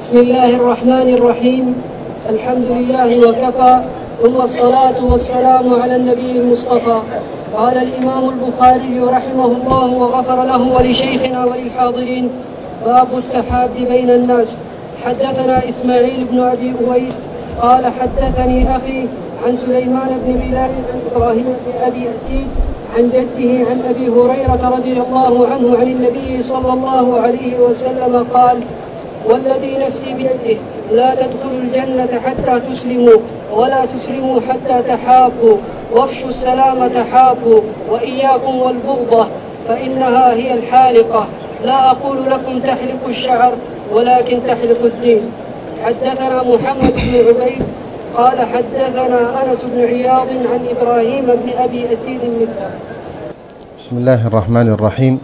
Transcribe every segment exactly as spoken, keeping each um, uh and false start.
بسم الله الرحمن الرحيم. الحمد لله وكفى، ثم الصلاة والسلام على النبي المصطفى. قال الإمام البخاري رحمه الله وغفر له ولشيخنا وللحاضرين: باب التحاب بين الناس. حدثنا إسماعيل بن أبي أويس قال حدثني أخي عن سليمان بن بلال عن إبراهيم بن أبي أسيد عن جده عن أبي هريرة رضي الله عنه عن النبي صلى الله عليه وسلم قال: والذي نفسي بيده لا تدخلوا الجنة حتى تسلموا، ولا تسلموا حتى تحابوا، وافشوا السلام تحابوا، وإياكم والبغضة فإنها هي الحالقة. لا أقول لكم تحلق الشعر ولكن تحلق الدين. حدثنا محمد بن عبيد قال حدثنا أنس بن عياض عن إبراهيم بن أبي أسيد مثله. بسم الله الرحمن الرحيم.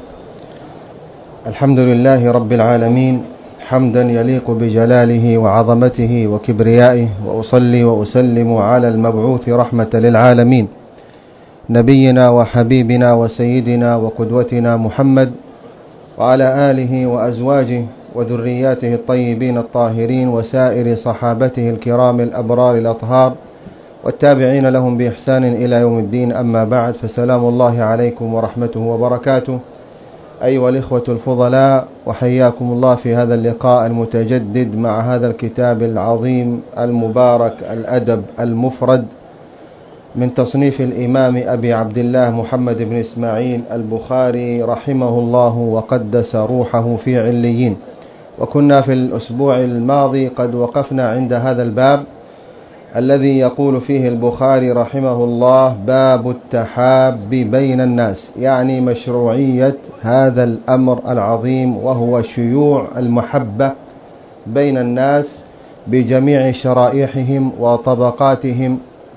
الحمد لله رب العالمين حمدا يليق بجلاله وعظمته وكبريائه، وأصلي وأسلم على المبعوث رحمة للعالمين نبينا وحبيبنا وسيدنا وقدوتنا محمد، وعلى آله وأزواجه وذرياته الطيبين الطاهرين، وسائر صحابته الكرام الأبرار الأطهار، والتابعين لهم بإحسان إلى يوم الدين. أما بعد، فسلام الله عليكم ورحمته وبركاته أيها الإخوة الفضلاء، وحياكم الله في هذا اللقاء المتجدد مع هذا الكتاب العظيم المبارك، الأدب المفرد، من تصنيف الإمام أبي عبد الله محمد بن إسماعيل البخاري رحمه الله وقدس روحه في عليين. وكنا في الأسبوع الماضي قد وقفنا عند هذا الباب الذي يقول فيه البخاري رحمه الله: باب التحاب بين الناس، يعني مشروعية هذا الأمر العظيم، وهو شيوع المحبة بين الناس بجميع شرائحهم وطبقاتهم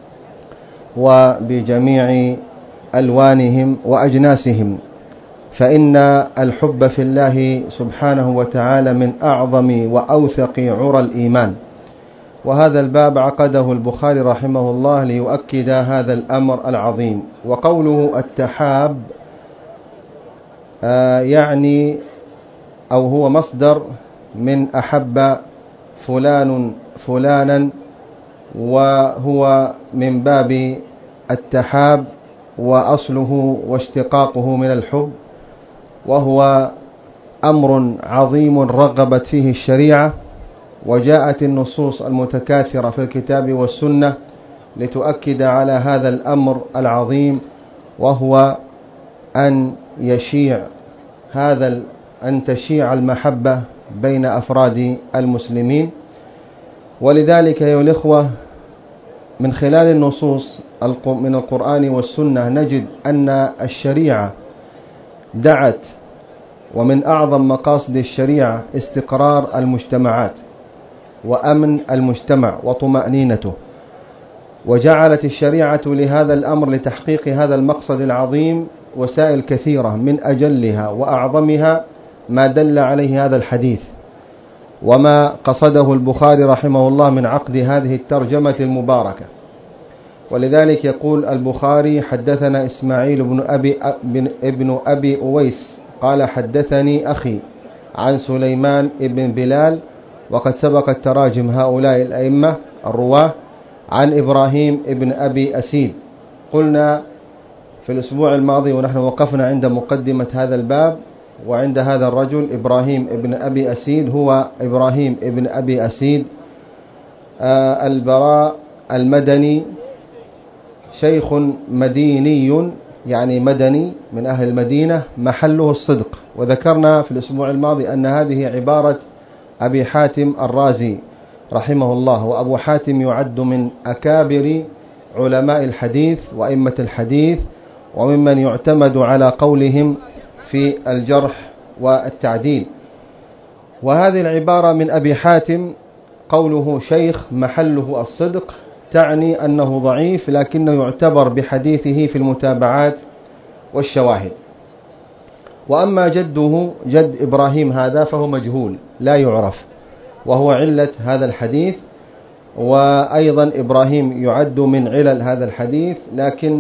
وبجميع ألوانهم وأجناسهم، فإن الحب في الله سبحانه وتعالى من أعظم وأوثق عرى الإيمان. وهذا الباب عقده البخاري رحمه الله ليؤكد هذا الأمر العظيم. وقوله التحاب آه يعني أو هو مصدر من أحب فلان فلانا، وهو من باب التحاب، وأصله واشتقاقه من الحب، وهو أمر عظيم رغبت فيه الشريعة، وجاءت النصوص المتكاثرة في الكتاب والسنة لتؤكد على هذا الأمر العظيم، وهو أن يشيع هذا أن تشيع المحبة بين أفراد المسلمين. ولذلك أيها الإخوة، من خلال النصوص من القرآن والسنة نجد أن الشريعة دعت، ومن أعظم مقاصد الشريعة استقرار المجتمعات وأمن المجتمع وطمأنينته، وجعلت الشريعة لهذا الأمر لتحقيق هذا المقصد العظيم وسائل كثيرة، من أجلها وأعظمها ما دل عليه هذا الحديث، وما قصده البخاري رحمه الله من عقد هذه الترجمة المباركة. ولذلك يقول البخاري: حدثنا إسماعيل بن أبي, ابن أبي أويس قال حدثني أخي عن سليمان بن بلال، وقد سبقت تراجم هؤلاء الأئمة الرواه، عن إبراهيم بن أبي أسيد. قلنا في الأسبوع الماضي ونحن وقفنا عند مقدمة هذا الباب، وعند هذا الرجل إبراهيم بن أبي أسيد هو إبراهيم بن أبي أسيد آه البراء المدني، شيخ مديني يعني مدني من أهل المدينة، محله الصدق. وذكرنا في الأسبوع الماضي أن هذه عبارة أبي حاتم الرازي رحمه الله، وأبو حاتم يعد من أكابر علماء الحديث وأئمة الحديث، وممن يعتمد على قولهم في الجرح والتعديل. وهذه العبارة من أبي حاتم قوله شيخ محله الصدق تعني أنه ضعيف، لكنه يعتبر بحديثه في المتابعات والشواهد. وأما جده جد إبراهيم هذا فهو مجهول لا يعرف، وهو علة هذا الحديث. وأيضا إبراهيم يعد من علل هذا الحديث، لكن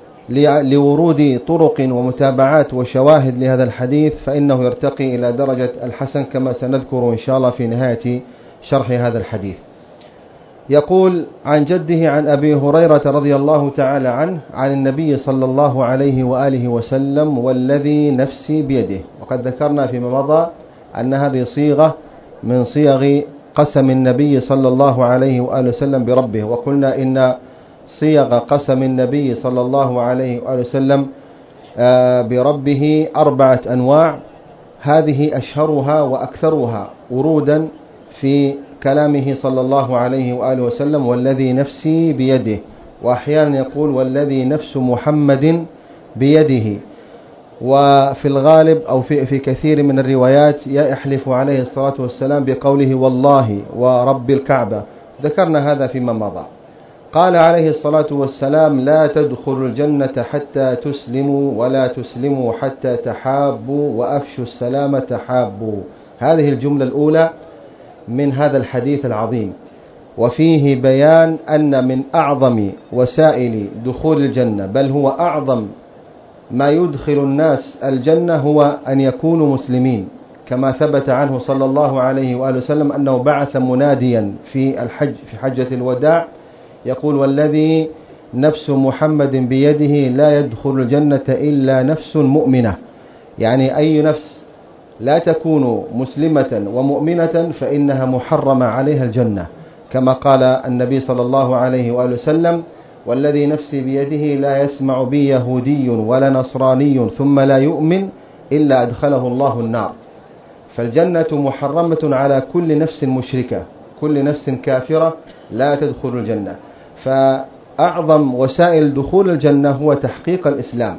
لورود طرق ومتابعات وشواهد لهذا الحديث فإنه يرتقي إلى درجة الحسن، كما سنذكر إن شاء الله في نهاية شرح هذا الحديث. يقول عن جده عن أبي هريرة رضي الله تعالى عنه عن النبي صلى الله عليه وآله وسلم: والذي نفسي بيده. وقد ذكرنا فيما مضى أن هذه صيغة من صيغ قسم النبي صلى الله عليه وآله وسلم بربه، وقلنا إن صيغ قسم النبي صلى الله عليه وآله وسلم بربه أربعة أنواع، هذه أشهرها وأكثرها ورودا في كلامه صلى الله عليه وآله وسلم: والذي نفسي بيده، وأحيانا يقول: والذي نفس محمد بيده. وفي الغالب أو في, في كثير من الروايات يحلف عليه الصلاة والسلام بقوله: والله ورب الكعبة. ذكرنا هذا فيما مضى. قال عليه الصلاة والسلام: لا تدخلوا الجنة حتى تسلموا، ولا تسلموا حتى تحابوا، وأفشوا السلام تحابوا. هذه الجملة الأولى من هذا الحديث العظيم، وفيه بيان أن من أعظم وسائل دخول الجنة، بل هو أعظم ما يدخل الناس الجنة، هو أن يكونوا مسلمين، كما ثبت عنه صلى الله عليه وآله وسلم أنه بعث مناديا في الحج في حجة الوداع يقول: والذي نفس محمد بيده لا يدخل الجنة إلا نفس مؤمنة. يعني أي نفس لا تكون مسلمة ومؤمنة فإنها محرمة عليها الجنة، كما قال النبي صلى الله عليه وآله وسلم: والذي نفسي بيده لا يسمع بي يهودي ولا نصراني ثم لا يؤمن إلا أدخله الله النار. فالجنة محرمة على كل نفس مشركة، كل نفس كافرة لا تدخل الجنة. فأعظم وسائل دخول الجنة هو تحقيق الإسلام،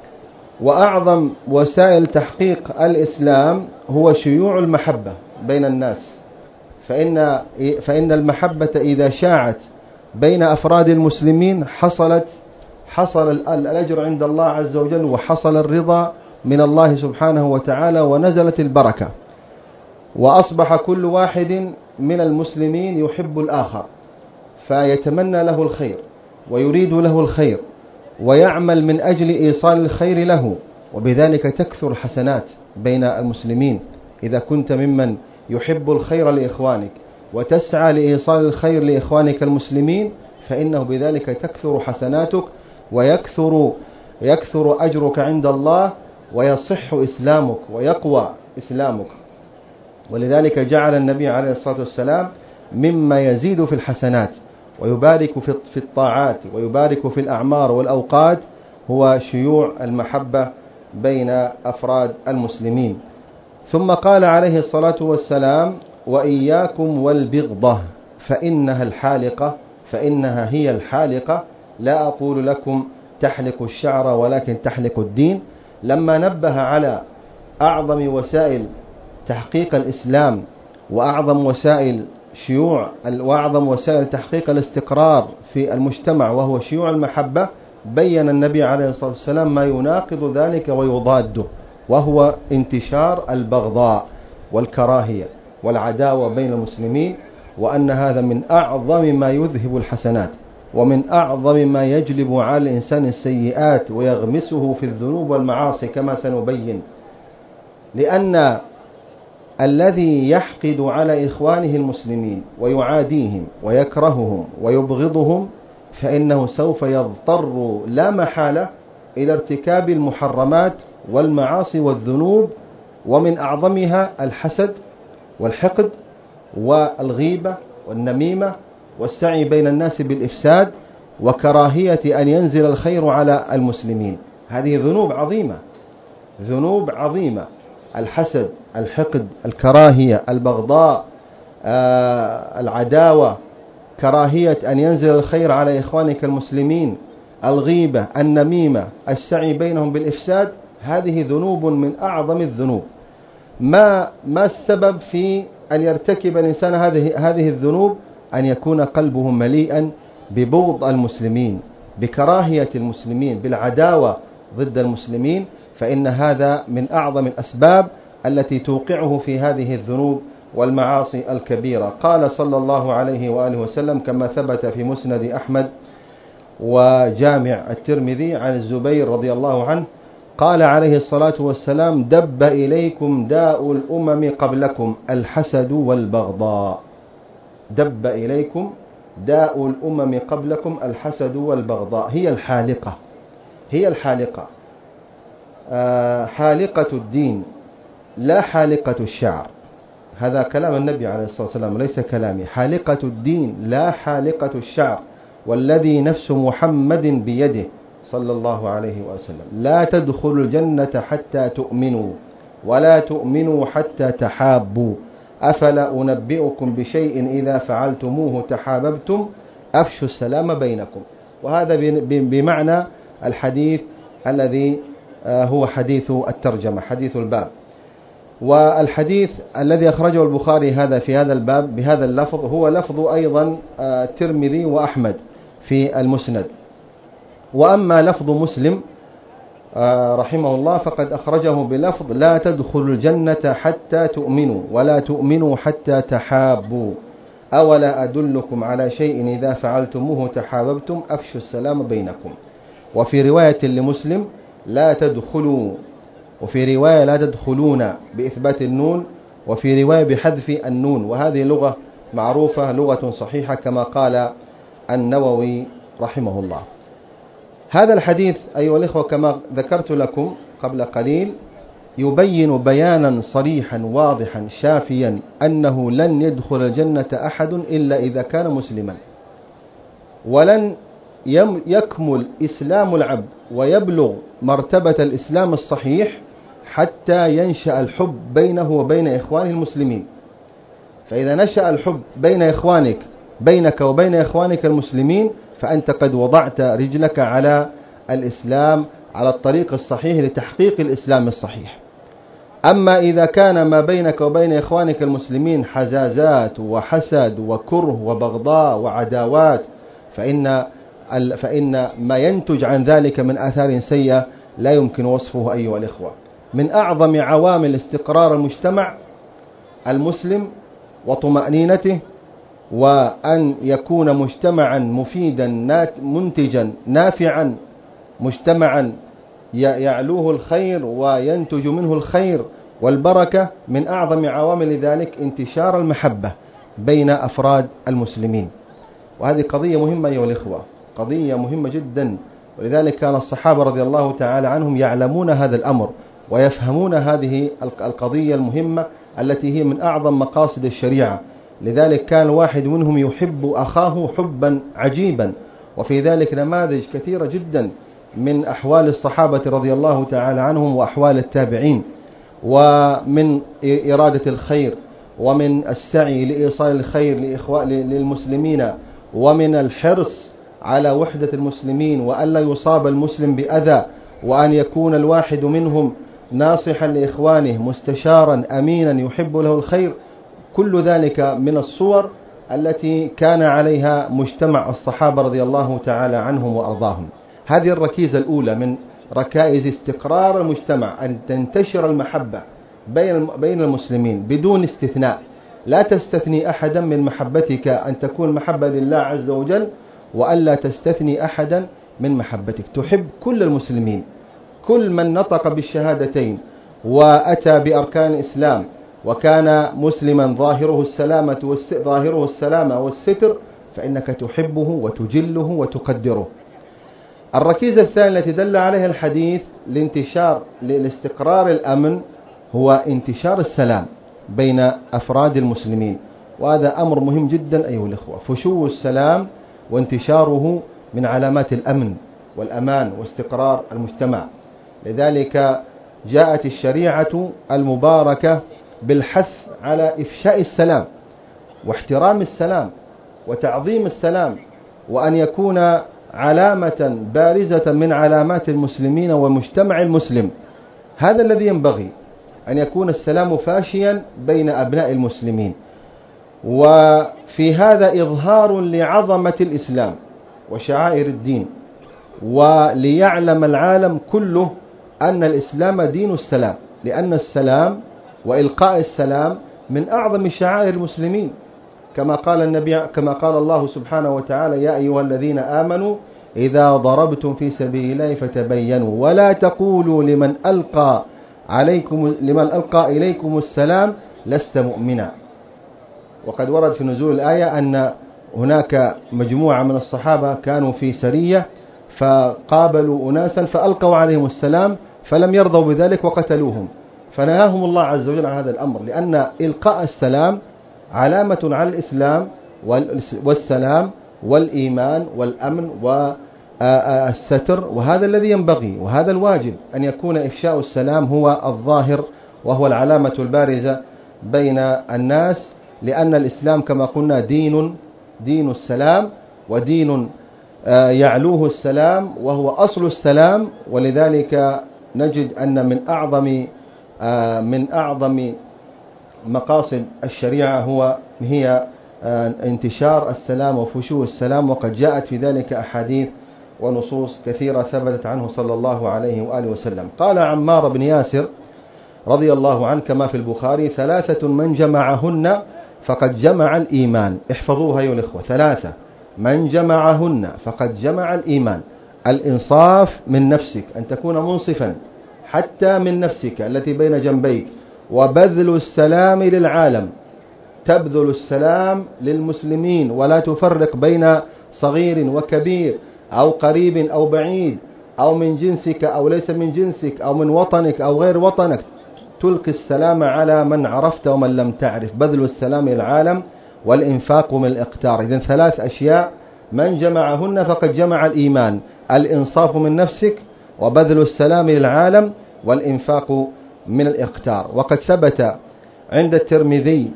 وأعظم وسائل تحقيق الإسلام هو شيوع المحبة بين الناس، فإن فإن المحبة إذا شاعت بين أفراد المسلمين حصلت حصل الأجر عند الله عز وجل، وحصل الرضا من الله سبحانه وتعالى، ونزلت البركة، وأصبح كل واحد من المسلمين يحب الآخر، فيتمنى له الخير ويريد له الخير ويعمل من أجل إيصال الخير له، وبذلك تكثر الحسنات بين المسلمين. إذا كنت ممن يحب الخير لإخوانك وتسعى لإيصال الخير لإخوانك المسلمين، فإنه بذلك تكثر حسناتك ويكثر يكثر أجرك عند الله، ويصح إسلامك ويقوى إسلامك. ولذلك جعل النبي عليه الصلاة والسلام مما يزيد في الحسنات ويبارك في الطاعات ويبارك في الأعمار والأوقات هو شيوع المحبة بين أفراد المسلمين. ثم قال عليه الصلاة والسلام: وإياكم والبغضة فإنها الحالقة فإنها هي الحالقة، لا أقول لكم تحلق الشعر ولكن تحلق الدين. لما نبه على أعظم وسائل تحقيق الإسلام وأعظم وسائل شيوع وأعظم وسائل تحقيق الاستقرار في المجتمع وهو شيوع المحبة، بين النبي عليه الصلاة والسلام ما يناقض ذلك ويضاده، وهو انتشار البغضاء والكراهية والعداوة بين المسلمين، وأن هذا من أعظم ما يذهب الحسنات ومن أعظم ما يجلب على الإنسان السيئات ويغمسه في الذنوب والمعاصي كما سنبين. لأن الذي يحقد على إخوانه المسلمين ويعاديهم ويكرههم ويبغضهم فإنه سوف يضطر لا محالة إلى ارتكاب المحرمات والمعاصي والذنوب، ومن أعظمها الحسد والحقد والغيبة والنميمة والسعي بين الناس بالإفساد وكراهية أن ينزل الخير على المسلمين. هذه ذنوب عظيمة، ذنوب عظيمة: الحسد، الحقد، الكراهية، البغضاء، آه، العداوة، كراهية أن ينزل الخير على إخوانك المسلمين، الغيبة، النميمة، السعي بينهم بالإفساد. هذه ذنوب من أعظم الذنوب. ما ما السبب في أن يرتكب الإنسان هذه هذه الذنوب؟ أن يكون قلبه مليئا ببغض المسلمين، بكراهية المسلمين، بالعداوة ضد المسلمين، فإن هذا من أعظم الأسباب التي توقعه في هذه الذنوب والمعاصي الكبيرة. قال صلى الله عليه وآله وسلم كما ثبت في مسند أحمد وجامع الترمذي عن الزبير رضي الله عنه قال عليه الصلاة والسلام: دب إليكم داء الأمم قبلكم الحسد والبغضاء. دب إليكم داء الأمم قبلكم الحسد والبغضاء. هي الحالقة، هي الحالقة، حالقة الدين لا حالقة الشعر. هذا كلام النبي عليه الصلاة والسلام ليس كلامي. حالقة الدين لا حالقة الشعر، والذي نفس محمد بيده صلى الله عليه وسلم لا تدخلوا الجنة حتى تؤمنوا ولا تؤمنوا حتى تحابوا، أفلا أنبئكم بشيء إذا فعلتموه تحاببتم، أفشوا السلام بينكم. وهذا بمعنى الحديث الذي هو حديث الترجمة، حديث الباب. والحديث الذي أخرجه البخاري هذا في هذا الباب بهذا اللفظ هو لفظ أيضا الترمذي وأحمد في المسند. وأما لفظ مسلم رحمه الله فقد أخرجه بلفظ لا تدخلوا الجنة حتى تؤمنوا ولا تؤمنوا حتى تحابوا، أولا أدلكم على شيء إذا فعلتموه تحاببتم، أفشوا السلام بينكم. وفي رواية لمسلم لا تدخلوا، وفي رواية لا تدخلون بإثبات النون، وفي رواية بحذف النون. وهذه لغة معروفة، لغة صحيحة كما قال النووي رحمه الله. هذا الحديث أيها الإخوة كما ذكرت لكم قبل قليل يبين بيانا صريحا واضحا شافيا أنه لن يدخل الجنة أحد إلا إذا كان مسلما، ولن يكمل إسلام العبد ويبلغ مرتبة الإسلام الصحيح حتى ينشأ الحب بينه وبين إخوانه المسلمين. فإذا نشأ الحب بين إخوانك بينك وبين إخوانك المسلمين فأنت قد وضعت رجلك على الإسلام، على الطريق الصحيح لتحقيق الإسلام الصحيح. أما إذا كان ما بينك وبين إخوانك المسلمين حزازات وحسد وكره وبغضاء وعداوات فإن فإن ما ينتج عن ذلك من آثار سيئة لا يمكن وصفه أيها الإخوة. من أعظم عوامل استقرار المجتمع المسلم وطمأنينته وأن يكون مجتمعا مفيدا منتجا نافعا، مجتمعا يعلوه الخير وينتج منه الخير والبركة، من أعظم عوامل ذلك انتشار المحبة بين أفراد المسلمين. وهذه قضية مهمة أيها الإخوة، قضية مهمة جدا. ولذلك كان الصحابة رضي الله تعالى عنهم يعلمون هذا الأمر ويفهمون هذه القضية المهمة التي هي من أعظم مقاصد الشريعة. لذلك كان واحد منهم يحب أخاه حبا عجيبا. وفي ذلك نماذج كثيرة جدا من أحوال الصحابة رضي الله تعالى عنهم وأحوال التابعين، ومن إرادة الخير ومن السعي لإيصال الخير للمسلمين، ومن الحرص على وحدة المسلمين وألا يصاب المسلم بأذى، وأن يكون الواحد منهم ناصحا لإخوانه مستشارا أمينا يحب له الخير. كل ذلك من الصور التي كان عليها مجتمع الصحابة رضي الله تعالى عنهم وأرضاهم. هذه الركيزة الأولى من ركائز استقرار المجتمع، أن تنتشر المحبة بين المسلمين بدون استثناء. لا تستثني أحدا من محبتك، أن تكون محبة لله عز وجل، وألا تستثني أحدا من محبتك. تحب كل المسلمين، كل من نطق بالشهادتين وأتى بأركان الإسلام وكان مسلما ظاهره السلامة ظاهره السلامة والستر، فإنك تحبه وتجله وتقدره. الركيزة الثانية التي دل عليها الحديث لانتشار لاستقرار الأمن هو انتشار السلام بين أفراد المسلمين. وهذا أمر مهم جدا أيها الأخوة. فشو السلام وانتشاره من علامات الأمن والأمان واستقرار المجتمع. لذلك جاءت الشريعة المباركة بالحث على إفشاء السلام واحترام السلام وتعظيم السلام، وأن يكون علامة بارزة من علامات المسلمين ومجتمع المسلم. هذا الذي ينبغي، أن يكون السلام فاشيا بين أبناء المسلمين. وفي هذا إظهار لعظمة الإسلام وشعائر الدين، وليعلم العالم كله أن الإسلام دين السلام، لأن السلام وإلقاء السلام من أعظم شعائر المسلمين، كما قال النبي كما قال الله سبحانه وتعالى: يا أيها الذين آمنوا إذا ضربتم في سبيل الله فتبينوا ولا تقولوا لمن ألقى عليكم لمن ألقى إليكم السلام لست مؤمنا. وقد ورد في نزول الآية أن هناك مجموعة من الصحابة كانوا في سرية فقابلوا أناسا فألقوا عليهم السلام فلم يرضوا بذلك وقتلوهم، فنهاهم الله عز وجل عن هذا الأمر، لأن إلقاء السلام علامة على الإسلام والسلام والإيمان والأمن والستر، وهذا الذي ينبغي وهذا الواجب أن يكون إفشاء السلام هو الظاهر وهو العلامة البارزة بين الناس، لأن الإسلام كما قلنا دين دين السلام، ودين يعلوه السلام وهو أصل السلام. ولذلك نجد أن من أعظم من أعظم مقاصد الشريعة هو هي انتشار السلام وفشو السلام، وقد جاءت في ذلك أحاديث ونصوص كثيرة ثبتت عنه صلى الله عليه وآله وسلم. قال عمار بن ياسر رضي الله عنه كما في البخاري: ثلاثة من جمعهن فقد جمع الإيمان. احفظوها أيها الإخوة، ثلاثة من جمعهن فقد جمع الإيمان: الإنصاف من نفسك، أن تكون منصفا حتى من نفسك التي بين جنبيك، وبذل السلام للعالم، تبذل السلام للمسلمين ولا تفرق بين صغير وكبير أو قريب أو بعيد أو من جنسك أو ليس من جنسك أو من وطنك أو غير وطنك، تلقي السلام على من عرفت ومن لم تعرف، بذل السلام للعالم والإنفاق من الإقتار. إذن ثلاث أشياء من جمعهن فقد جمع الإيمان: الإنصاف من نفسك، وبذل السلام للعالم، والإنفاق من الإقتار. وقد ثبت عند الترمذي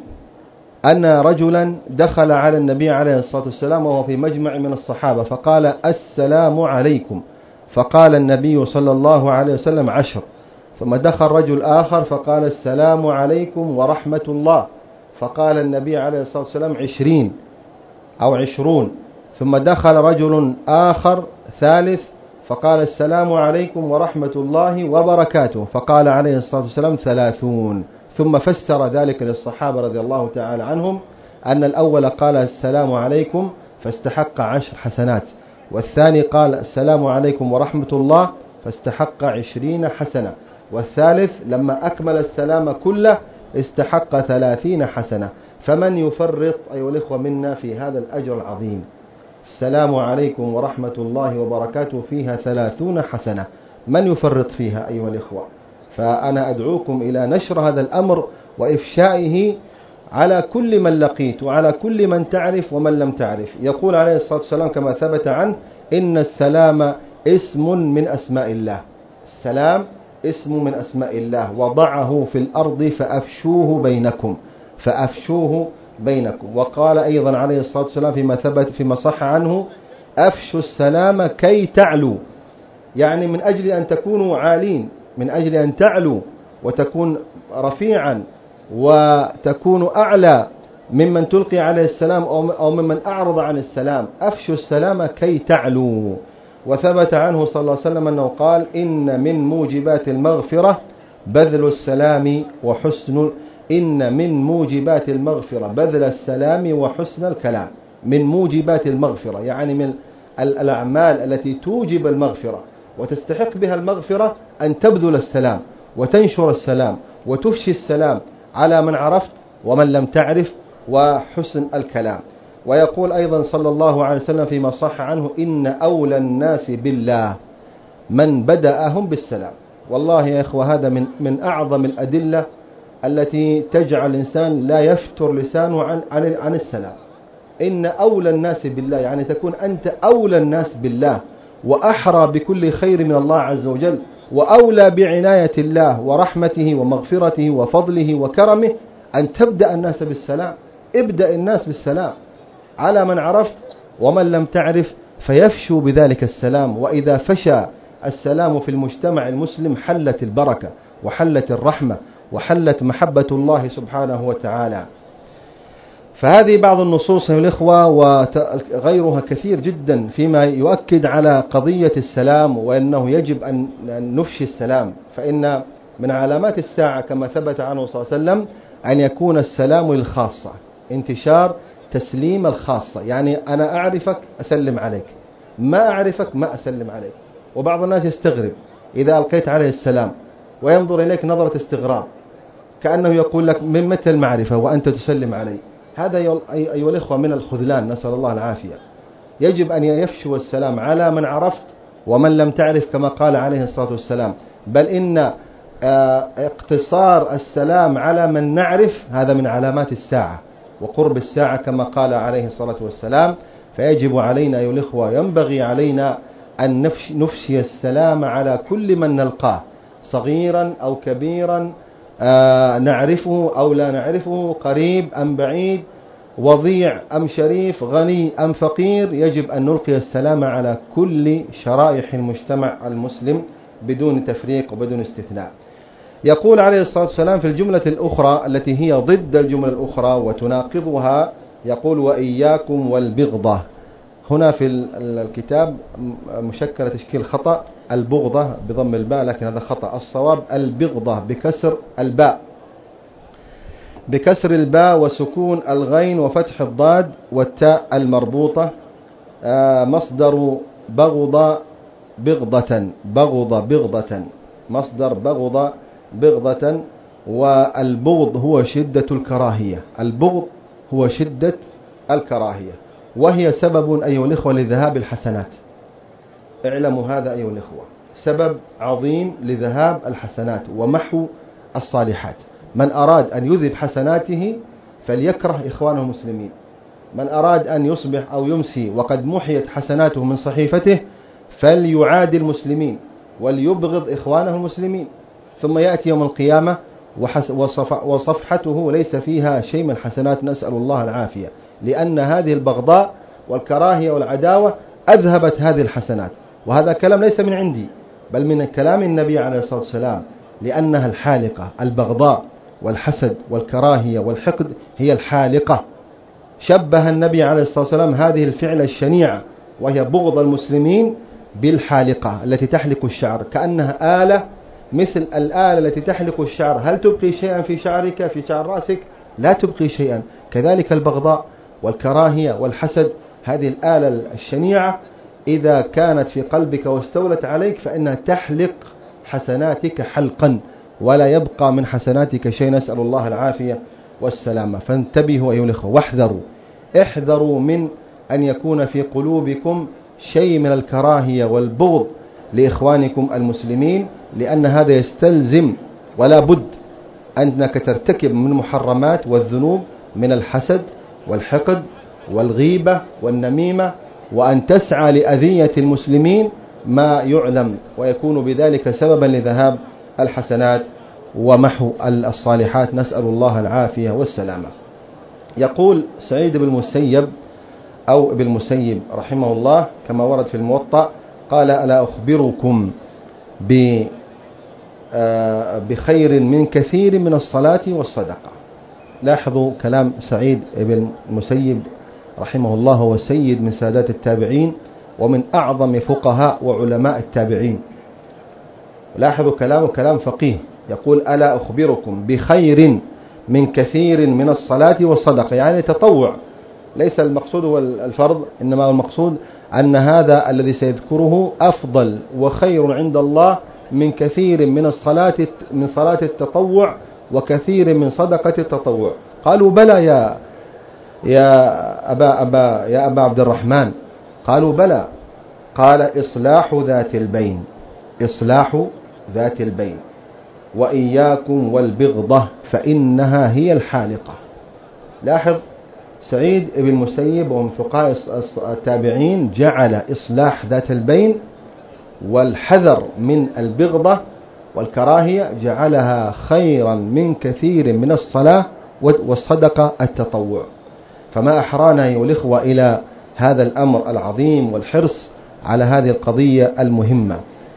أن رجلا دخل على النبي عليه الصلاة والسلام وهو في مجمع من الصحابة فقال: السلام عليكم، فقال النبي صلى الله عليه وسلم: عشر. ثم دخل رجل آخر فقال: السلام عليكم ورحمة الله، فقال النبي عليه الصلاة والسلام: عشرين أو عشرون. ثم دخل رجل آخر ثالث فقال: السلام عليكم ورحمة الله وبركاته، فقال عليه الصلاة والسلام: ثلاثون. ثم فسر ذلك للصحابة رضي الله تعالى عنهم أن الأول قال: السلام عليكم فاستحق عشر حسنات، والثاني قال: السلام عليكم ورحمة الله فاستحق عشرين حسنة، والثالث لما أكمل السلام كله استحق ثلاثين حسنة. فمن يفرط أيها الإخوة منا في هذا الأجر العظيم؟ السلام عليكم ورحمة الله وبركاته فيها ثلاثون حسنة، من يفرط فيها أيها الإخوة؟ فأنا أدعوكم إلى نشر هذا الأمر وإفشائه على كل من لقيت وعلى كل من تعرف ومن لم تعرف. يقول عليه الصلاة والسلام كما ثبت عنه: إن السلام اسم من أسماء الله. السلام اسم من أسماء الله، وضعه في الأرض فأفشوه بينكم فأفشوه بينكم. وقال أيضا عليه الصلاة والسلام فيما ثبت فيما صح عنه: أفشوا السلام كي تعلوا، يعني من أجل أن تكونوا عالين، من أجل أن تعلوا وتكون رفيعا وتكون أعلى ممن تلقي عليه السلام أو ممن أعرض عن السلام. أفشوا السلام كي تعلوا. وثبت عنه صلى الله عليه وسلم أنه قال: إن من موجبات المغفرة بذل السلام وحسن إن من موجبات المغفرة بذل السلام وحسن الكلام. من موجبات المغفرة يعني من الأعمال التي توجب المغفرة وتستحق بها المغفرة أن تبذل السلام وتنشر السلام وتفشي السلام على من عرفت ومن لم تعرف، وحسن الكلام. ويقول أيضا صلى الله عليه وسلم فيما صح عنه: إن أولى الناس بالله من بدأهم بالسلام. والله يا إخوة هذا من من أعظم الأدلة التي تجعل الإنسان لا يفتر لسانه عن عن عن السلام. إن أولى الناس بالله يعني تكون أنت أولى الناس بالله وأحرى بكل خير من الله عز وجل، وأولى بعناية الله ورحمته ومغفرته وفضله وكرمه أن تبدأ الناس بالسلام. ابدأ الناس بالسلام على من عرفت ومن لم تعرف، فيفشوا بذلك السلام. وإذا فشى السلام في المجتمع المسلم حلت البركة وحلت الرحمة وحلت محبة الله سبحانه وتعالى. فهذه بعض النصوص يا الإخوة، وغيرها كثير جدا فيما يؤكد على قضية السلام وأنه يجب أن نفشي السلام. فإن من علامات الساعة كما ثبت عنه صلى الله عليه وسلم أن يكون السلام للخاصة، انتشار تسليم الخاصة، يعني أنا أعرفك أسلم عليك، ما أعرفك ما أسلم عليك. وبعض الناس يستغرب إذا ألقيت عليه السلام وينظر إليك نظرة استغراب كأنه يقول لك: من متى المعرفة وأنت تسلم علي؟ هذا أيها الإخوة من الخذلان، نسأل الله العافية. يجب أن يفشو السلام على من عرفت ومن لم تعرف كما قال عليه الصلاة والسلام، بل إن اقتصار السلام على من نعرف هذا من علامات الساعة وقرب الساعة كما قال عليه الصلاة والسلام. فيجب علينا أيها الإخوة، ينبغي علينا أن نفشي السلام على كل من نلقاه، صغيرا أو كبيرا، نعرفه أو لا نعرفه، قريب أم بعيد، وضيع أم شريف، غني أم فقير. يجب أن نلقي السلام على كل شرائح المجتمع المسلم بدون تفريق وبدون استثناء. يقول عليه الصلاة والسلام في الجملة الأخرى التي هي ضد الجملة الأخرى وتناقضها، يقول وإياكم والبغضة. هنا في الكتاب مشكلة تشكيل خطأ، البغضة بضم الباء، لكن هذا خطأ، الصواب البغضة بكسر الباء، بكسر الباء وسكون الغين وفتح الضاد والتاء المربوطة. مصدر بغض بغضة، بغض بغضة، مصدر بغض بغضة. والبغض هو شدة الكراهية، البغض هو شدة الكراهية، وهي سبب أيها الإخوة لذهاب الحسنات. اعلموا هذا أيها الإخوة، سبب عظيم لذهاب الحسنات ومحو الصالحات. من أراد أن يذهب حسناته فليكره إخوانه المسلمين، من أراد أن يصبح أو يمسي وقد محيت حسناته من صحيفته فليعادي المسلمين وليبغض إخوانه المسلمين، ثم يأتي يوم القيامة وصفحته ليس فيها شيء من حسنات، نسأل الله العافية، لأن هذه البغضاء والكراهية والعداوة أذهبت هذه الحسنات. وهذا كلام ليس من عندي بل من كلام النبي عليه الصلاة والسلام، لأنها الحالقة، البغضاء والحسد والكراهية والحقد هي الحالقة. شبه النبي عليه الصلاة والسلام هذه الفعلة الشنيعة وهي بغض المسلمين بالحالقة التي تحلق الشعر، كأنها آلة مثل الآلة التي تحلق الشعر. هل تبقي شيئا في شعرك في شعر رأسك؟ لا تبقي شيئا. كذلك البغضاء والكراهية والحسد، هذه الآلة الشنيعة إذا كانت في قلبك واستولت عليك فإنها تحلق حسناتك حلقا ولا يبقى من حسناتك شيء، نسأل الله العافية والسلامة. فانتبهوا أيها الأخوة واحذروا، احذروا من أن يكون في قلوبكم شيء من الكراهية والبغض لإخوانكم المسلمين، لأن هذا يستلزم ولا بد أنك ترتكب من محرمات والذنوب من الحسد والحقد والغيبة والنميمة، وأن تسعى لأذية المسلمين ما يعلم، ويكون بذلك سببا لذهاب الحسنات ومحو الصالحات، نسأل الله العافية والسلامة. يقول سعيد بن المسيب أو ابن المسيب رحمه الله كما ورد في الموطأ، قال ألا أخبركم بخير من كثير من الصلاة والصدقة. لاحظوا كلام سعيد بن المسيب رحمه الله، هو سيد من سادات التابعين ومن أعظم فقهاء وعلماء التابعين. لاحظوا كلامه كلام فقيه، يقول ألا أخبركم بخير من كثير من الصلاة والصدقة، يعني تطوع، ليس المقصود هو الفرض، إنما المقصود أن هذا الذي سيذكره أفضل وخير عند الله من كثير من الصلاة من صلاة التطوع وكثير من صدقة التطوع. قالوا بلى يا يا أبا أبا يا أبا عبد الرحمن، قالوا بلى. قال إصلاح ذات البين، إصلاح ذات البين، وإياكم والبغضة فإنها هي الحالقة. لاحظ سعيد بن المسيب ومن فقهاء التابعين جعل إصلاح ذات البين والحذر من البغضة والكراهية جعلها خيرا من كثير من الصلاة والصدقة التطوع. فما أحرانا أيها الإخوة إلى هذا الأمر العظيم والحرص على هذه القضية المهمة.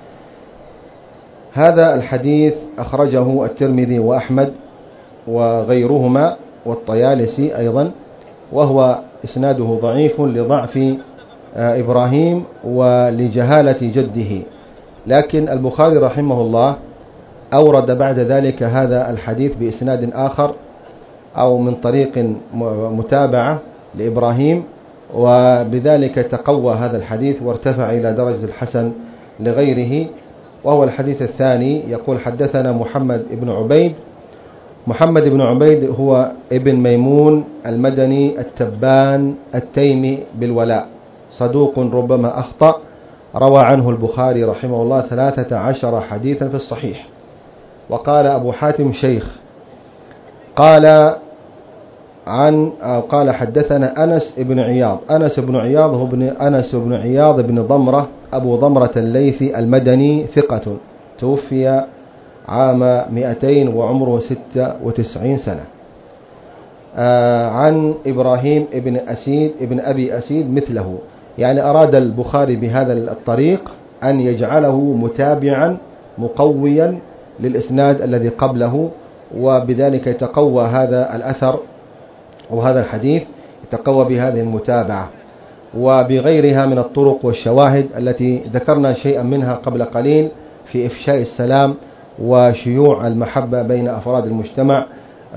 هذا الحديث أخرجه الترمذي وأحمد وغيرهما والطيالسي أيضا، وهو إسناده ضعيف لضعف إبراهيم ولجهالة جده، لكن البخاري رحمه الله أورد بعد ذلك هذا الحديث بإسناد آخر أو من طريق متابعة لإبراهيم، وبذلك تقوى هذا الحديث وارتفع إلى درجة الحسن لغيره. وهو الحديث الثاني، يقول حدثنا محمد بن عبيد محمد بن عبيد هو ابن ميمون المدني التبان التيمي بالولاء، صدوق ربما أخطأ، روى عنه البخاري رحمه الله ثلاثة عشر حديثا في الصحيح. وقال أبو حاتم شيخ، قال عن قال حدثنا أنس بن عياض. أنس بن عياض هو ابن أنس بن عياض بن ضمرة أبو ضمرة الليثي المدني، ثقة، توفي عام مئتين وعمره ستة وتسعين سنة. آه عن إبراهيم ابن أسيد ابن أبي أسيد مثله، يعني أراد البخاري بهذا الطريق أن يجعله متابعا مقويا للإسناد الذي قبله، وبذلك يتقوى هذا الأثر وهذا الحديث يتقوى بهذه المتابعة وبغيرها من الطرق والشواهد التي ذكرنا شيئا منها قبل قليل في إفشاء السلام وشيوع المحبة بين أفراد المجتمع،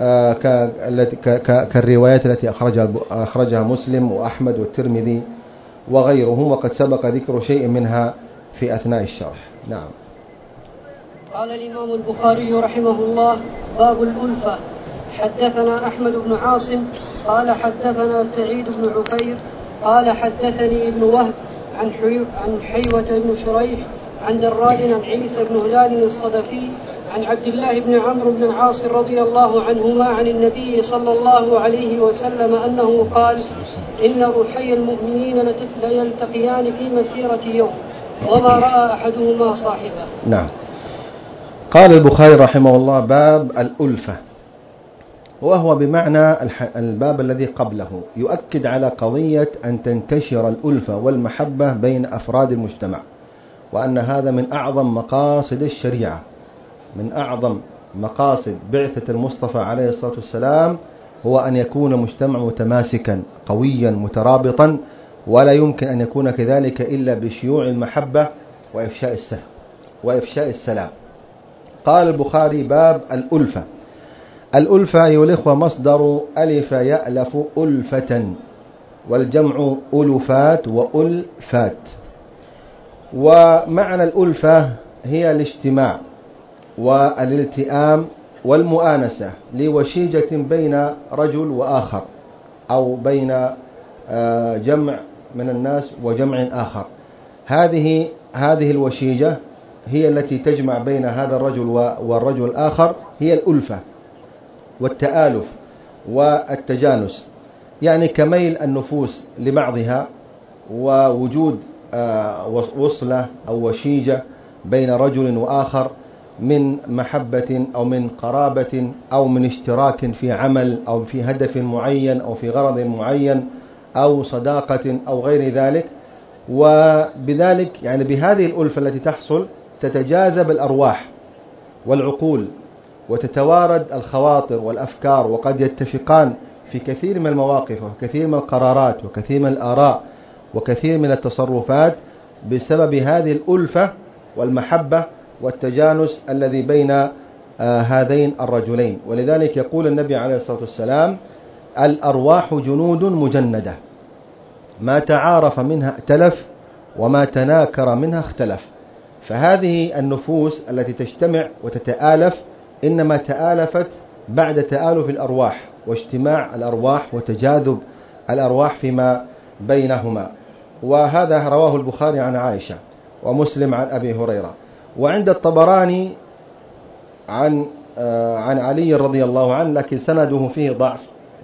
كالروايات التي أخرجها مسلم وأحمد والترمذي وغيرهم، وقد سبق ذكر شيء منها في أثناء الشرح. نعم. قال الإمام البخاري رحمه الله: باب الألفة. حدثنا أحمد بن عاصم قال حدثنا سعيد بن عفير قال حدثني ابن وهب عن عن حيوة بن شريح عن دراد عن عيسى بن هلال الصدفي عن عبد الله بن عمرو بن العاص رضي الله عنهما عن النبي صلى الله عليه وسلم أنه قال: إن روحي المؤمنين ليلتقيان في مسيرة يوم وما رأى أحدهما صاحبه. نعم. قال البخاري رحمه الله: باب الألفة، وهو بمعنى الباب الذي قبله، يؤكد على قضية أن تنتشر الألفة والمحبة بين أفراد المجتمع، وأن هذا من أعظم مقاصد الشريعة، من أعظم مقاصد بعثة المصطفى عليه الصلاة والسلام، هو أن يكون مجتمع متماسكا قويا مترابطا، ولا يمكن أن يكون كذلك إلا بشيوع المحبة وإفشاء السلام وإفشاء السلام. قال البخاري: باب الألفة. الألفة أيها الإخوة مصدر ألف يألف ألفة، والجمع ألفات وألفات. ومعنى الألفة هي الاجتماع والالتئام والمؤانسة لوشيجة بين رجل وآخر، أو بين جمع من الناس وجمع آخر. هذه هذه الوشيجة هي التي تجمع بين هذا الرجل والرجل الآخر، هي الألفة والتآلف والتجانس، يعني كميل النفوس لبعضها ووجود وصلة أو وشيجة بين رجل وآخر من محبة أو من قرابة أو من اشتراك في عمل أو في هدف معين أو في غرض معين أو صداقة أو غير ذلك. وبذلك يعني بهذه الألفة التي تحصل تتجاذب الأرواح والعقول وتتوارد الخواطر والأفكار، وقد يتفقان في كثير من المواقف وكثير من القرارات وكثير من الآراء وكثير من التصرفات بسبب هذه الألفة والمحبة والتجانس الذي بين آه هذين الرجلين. ولذلك يقول النبي عليه الصلاة والسلام: الأرواح جنود مجندة، ما تعارف منها ائتلف وما تناكر منها اختلف. فهذه النفوس التي تجتمع وتتآلف إنما تآلفت بعد تآلف الأرواح واجتماع الأرواح وتجاذب الأرواح فيما بينهما. وهذا رواه البخاري عن عائشة ومسلم عن أبي هريرة. وعند الطبراني عن عن علي رضي الله عنه، لكن سنده فيه ضعف،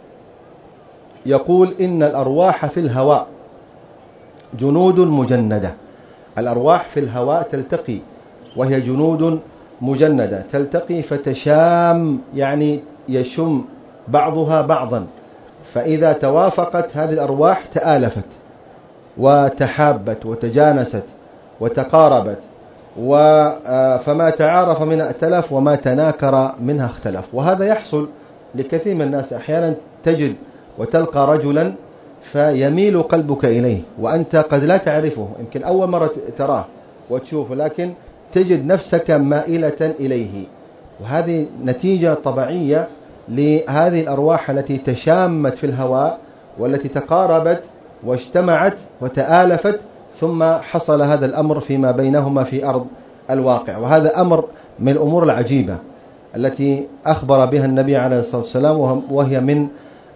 يقول: إن الأرواح في الهواء جنود مجندة. الأرواح في الهواء تلتقي، وهي جنود مجندة تلتقي فتشام، يعني يشم بعضها بعضا، فإذا توافقت هذه الأرواح تآلفت وتحابت وتجانست وتقاربت، فما تعارف منها ائتلف وما تناكر منها اختلف. وهذا يحصل لكثير من الناس. أحيانا تجد وتلقى رجلا فيميل قلبك إليه وأنت قد لا تعرفه، يمكن أول مرة تراه وتشوفه، لكن تجد نفسك مائلة إليه. وهذه نتيجة طبيعية لهذه الأرواح التي تشامت في الهواء والتي تقاربت واجتمعت وتآلفت، ثم حصل هذا الأمر فيما بينهما في أرض الواقع. وهذا أمر من الأمور العجيبة التي أخبر بها النبي عليه الصلاة والسلام، وهي من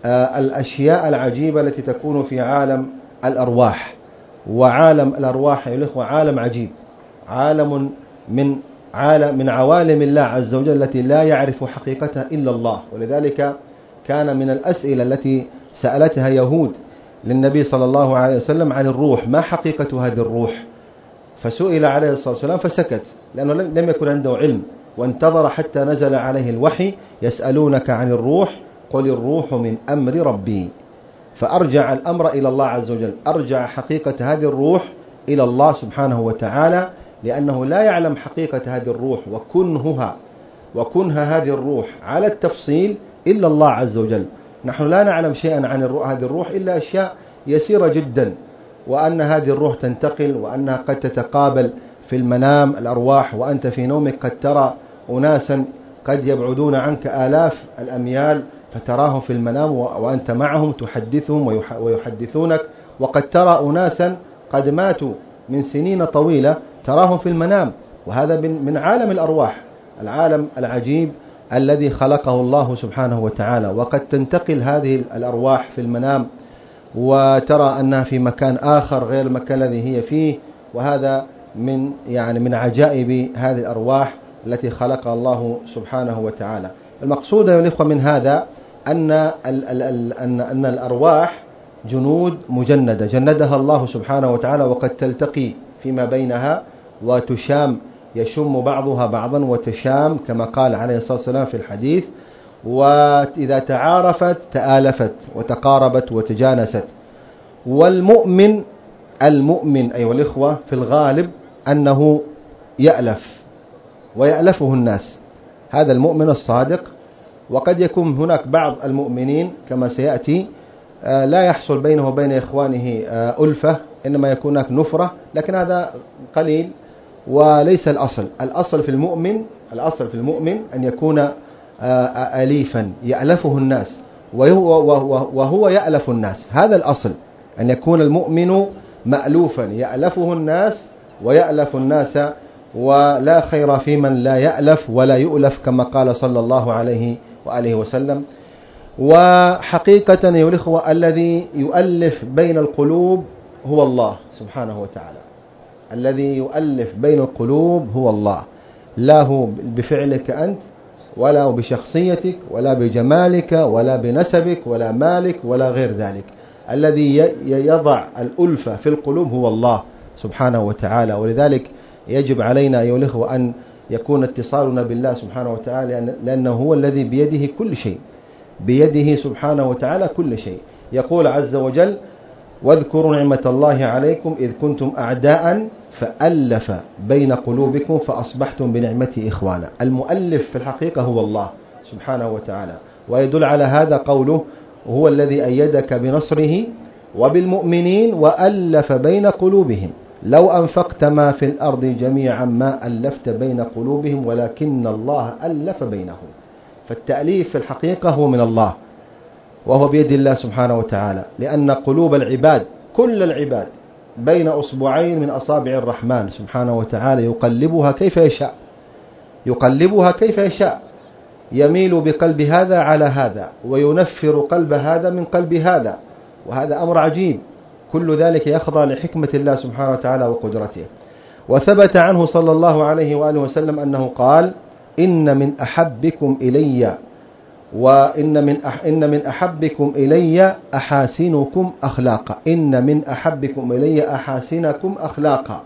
الأشياء العجيبة التي تكون في عالم الأرواح. وعالم الأرواح يا الإخوة عالم عجيب، عالم من عالم من عوالم الله عز وجل التي لا يعرف حقيقتها إلا الله. ولذلك كان من الأسئلة التي سألتها يهود للنبي صلى الله عليه وسلم عن الروح، ما حقيقة هذه الروح؟ فسئل عليه الصلاة والسلام فسكت، لأنه لم يكن عنده علم، وانتظر حتى نزل عليه الوحي: يسألونك عن الروح قل الروح من أمر ربي. فأرجع الأمر إلى الله عز وجل، أرجع حقيقة هذه الروح إلى الله سبحانه وتعالى، لأنه لا يعلم حقيقة هذه الروح وكنهها وكنها هذه الروح على التفصيل إلا الله عز وجل. نحن لا نعلم شيئا عن هذه الروح إلا أشياء يسيرة جدا، وأن هذه الروح تنتقل، وأنها قد تتقابل في المنام الأرواح، وأنت في نومك قد ترى أناسا قد يبعدون عنك آلاف الأميال فتراهم في المنام وأنت معهم تحدثهم ويحدثونك، وقد ترى أناسا قد ماتوا من سنين طويلة تراهم في المنام. وهذا من عالم الأرواح، العالم العجيب الذي خلقه الله سبحانه وتعالى. وقد تنتقل هذه الأرواح في المنام وترى أنها في مكان آخر غير المكان الذي هي فيه، وهذا من يعني من عجائب هذه الأرواح التي خلقها الله سبحانه وتعالى. المقصود يا الإخوة من هذا أن أن أن الأرواح جنود مجندة جندها الله سبحانه وتعالى، وقد تلتقي فيما بينها وتشام، يشم بعضها بعضا وتشام كما قال عليه الصلاة والسلام في الحديث: وإذا تعارفت تآلفت وتقاربت وتجانست. والمؤمن المؤمن أيها الإخوة في الغالب أنه يألف ويألفه الناس، هذا المؤمن الصادق. وقد يكون هناك بعض المؤمنين كما سيأتي لا يحصل بينه وبين إخوانه ألفة، إنما يكون هناك نفرة، لكن هذا قليل وليس الأصل. الأصل في المؤمن الأصل في المؤمن أن يكون أليفا يألفه الناس وهو يألف الناس، هذا الأصل، أن يكون المؤمن مألوفا يألفه الناس ويألف الناس، ولا خير في من لا يألف ولا يؤلف كما قال صلى الله عليه وآله وسلم. وحقيقة يا الإخوة الذي يؤلف بين القلوب هو الله سبحانه وتعالى، الذي يؤلف بين القلوب هو الله، لا هو بفعلك أنت ولا بشخصيتك ولا بجمالك ولا بنسبك ولا مالك ولا غير ذلك. الذي يضع الألفة في القلوب هو الله سبحانه وتعالى. ولذلك يجب علينا أيها الإخوة أن يكون اتصالنا بالله سبحانه وتعالى، لأنه هو الذي بيده كل شيء، بيده سبحانه وتعالى كل شيء. يقول عز وجل: واذكروا نعمة الله عليكم إذ كنتم أعداء فألف بين قلوبكم فأصبحتم بنعمته إخوانا. المؤلف في الحقيقة هو الله سبحانه وتعالى. ويدل على هذا قوله: هو الذي أيدك بنصره وبالمؤمنين وألف بين قلوبهم لو أنفقت ما في الأرض جميعا ما ألفت بين قلوبهم ولكن الله ألف بينهم. فالتأليف في الحقيقة هو من الله، وهو بيد الله سبحانه وتعالى، لأن قلوب العباد كل العباد بين أصبعين من أصابع الرحمن سبحانه وتعالى، يقلبها كيف يشاء يقلبها كيف يشاء يميل بقلب هذا على هذا وينفر قلب هذا من قلب هذا، وهذا أمر عجيب. كل ذلك يخضع لحكمة الله سبحانه وتعالى وقدرته. وثبت عنه صلى الله عليه وآله وسلم أنه قال: إن من أحبكم إلي وإن من أح إن من أحبكم إلي أحاسنكم أخلاقا إن من أحبكم إلي أحاسنكم أخلاقا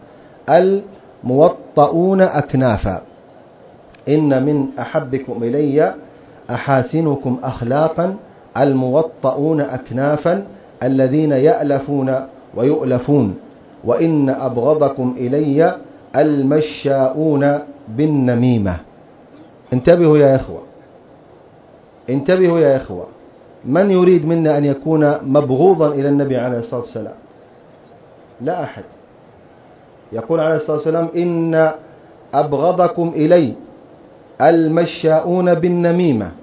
الموطؤون أكنافا إن من أحبكم إلي أحاسنكم أخلاقا الموطؤون أكنافا الذين يألفون ويؤلفون، وإن أبغضكم إلي المشاؤون بالنميمة. انتبهوا يا إخوة انتبهوا يا إخوة من يريد منا أن يكون مبغوضا إلى النبي عليه الصلاة والسلام؟ لا أحد. يقول عليه الصلاة والسلام: إن أبغضكم إلي المشاؤون بالنميمة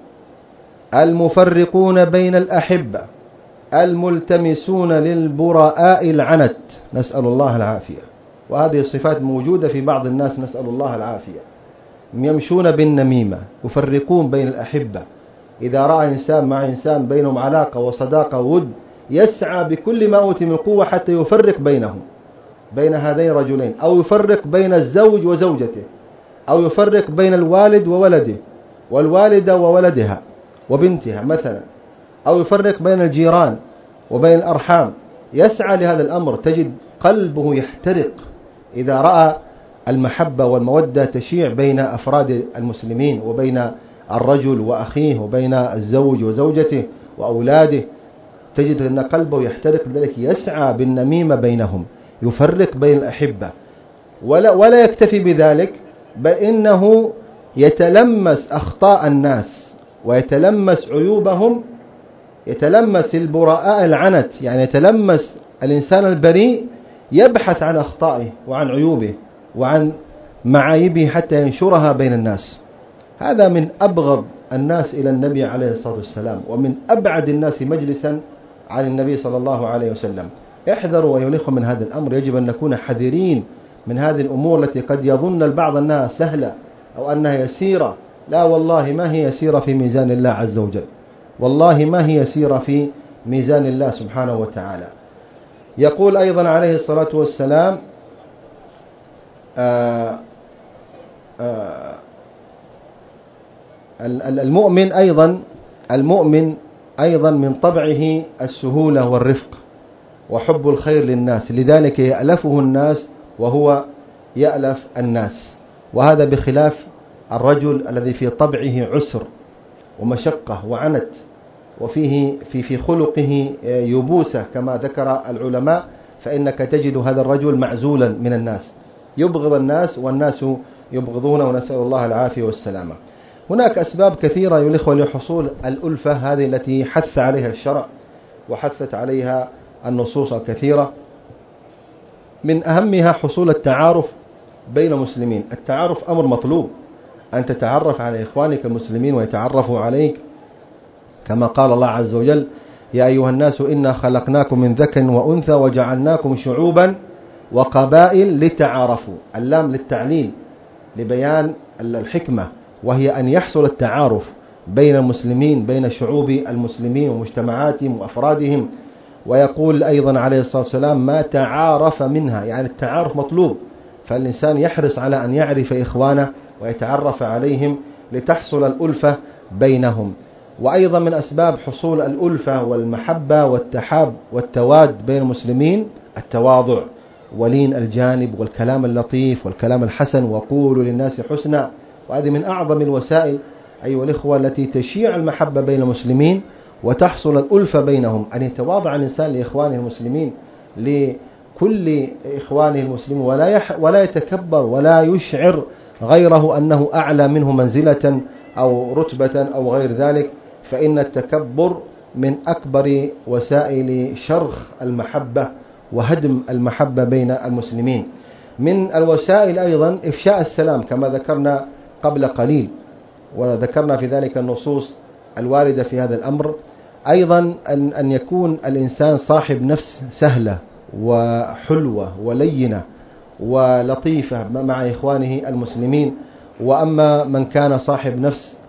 المفرقون بين الأحبة الملتمسون للبراء العنت. نسأل الله العافية. وهذه الصفات موجودة في بعض الناس، نسأل الله العافية. يمشون بالنميمة، يفرقون بين الأحبة. إذا رأى إنسان مع إنسان بينهم علاقة وصداقة وود يسعى بكل ما أوتي من قوة حتى يفرق بينهم، بين هذين الرجلين، أو يفرق بين الزوج وزوجته، أو يفرق بين الوالد وولده، والوالدة وولدها وبنتها مثلا، أو يفرق بين الجيران وبين الأرحام. يسعى لهذا الأمر، تجد قلبه يحترق إذا رأى المحبة والمودة تشيع بين أفراد المسلمين، وبين الرجل وأخيه، وبين الزوج وزوجته وأولاده. تجد أن قلبه يحترق، لذلك يسعى بالنميمة بينهم، يفرق بين الأحبة. ولا, ولا يكتفي بذلك، بل إنه يتلمس أخطاء الناس ويتلمس عيوبهم، يتلمس البراء العنت، يعني يتلمس الإنسان البريء، يبحث عن أخطائه وعن عيوبه وعن معايبه حتى ينشرها بين الناس. هذا من أبغض الناس إلى النبي عليه الصلاة والسلام، ومن أبعد الناس مجلسا عن النبي صلى الله عليه وسلم. احذروا أيها الإخوة من هذا الأمر، يجب أن نكون حذرين من هذه الأمور التي قد يظن البعض أنها سهلة أو أنها يسيرة. لا والله ما هي يسيرة في ميزان الله عز وجل، والله ما هي يسيرة في ميزان الله سبحانه وتعالى. يقول أيضا عليه الصلاة والسلام آآ آآ المؤمن أيضا المؤمن أيضا من طبعه السهولة والرفق وحب الخير للناس، لذلك يألفه الناس وهو يألف الناس. وهذا بخلاف الرجل الذي في طبعه عسر ومشقة وعنت، وفيه في في خلقه يبوسة كما ذكر العلماء، فإنك تجد هذا الرجل معزولا من الناس، يبغض الناس والناس يبغضونه، ونسأل الله العافية والسلامة. هناك أسباب كثيرة يا إخوة لحصول الألفة هذه التي حث عليها الشرع وحثت عليها النصوص الكثيرة. من أهمها حصول التعارف بين المسلمين. التعارف أمر مطلوب، أن تتعرف على إخوانك المسلمين ويتعرفوا عليك، كما قال الله عز وجل: يا أيها الناس إنا خلقناكم من ذكر وأنثى وجعلناكم شعوبا وقبائل لتعارفوا. اللام للتعليل لبيان الحكمة، وهي أن يحصل التعارف بين المسلمين، بين شعوب المسلمين ومجتمعاتهم وأفرادهم. ويقول أيضا عليه الصلاة والسلام: ما تعارف منها، يعني التعارف مطلوب، فالإنسان يحرص على أن يعرف إخوانه ويتعرف عليهم لتحصل الألفة بينهم. وأيضا من أسباب حصول الألفة والمحبة والتحاب والتواد بين المسلمين التواضع ولين الجانب والكلام اللطيف والكلام الحسن، وقولوا للناس حسنا. وهذه من أعظم الوسائل أيها الإخوة التي تشيع المحبة بين المسلمين وتحصل الألفة بينهم، أن يتواضع الإنسان لإخوانه المسلمين، لكل إخوانه المسلمين، ولا يح ولا يتكبر ولا يشعر غيره أنه أعلى منه منزلة أو رتبة أو غير ذلك، فإن التكبر من أكبر وسائل شرخ المحبة وهدم المحبة بين المسلمين. من الوسائل أيضا إفشاء السلام كما ذكرنا قبل قليل، وذكرنا في ذلك النصوص الواردة في هذا الأمر. أيضا أن أن يكون الإنسان صاحب نفس سهلة وحلوة ولينة ولطيفة مع إخوانه المسلمين. وأما من كان صاحب نفس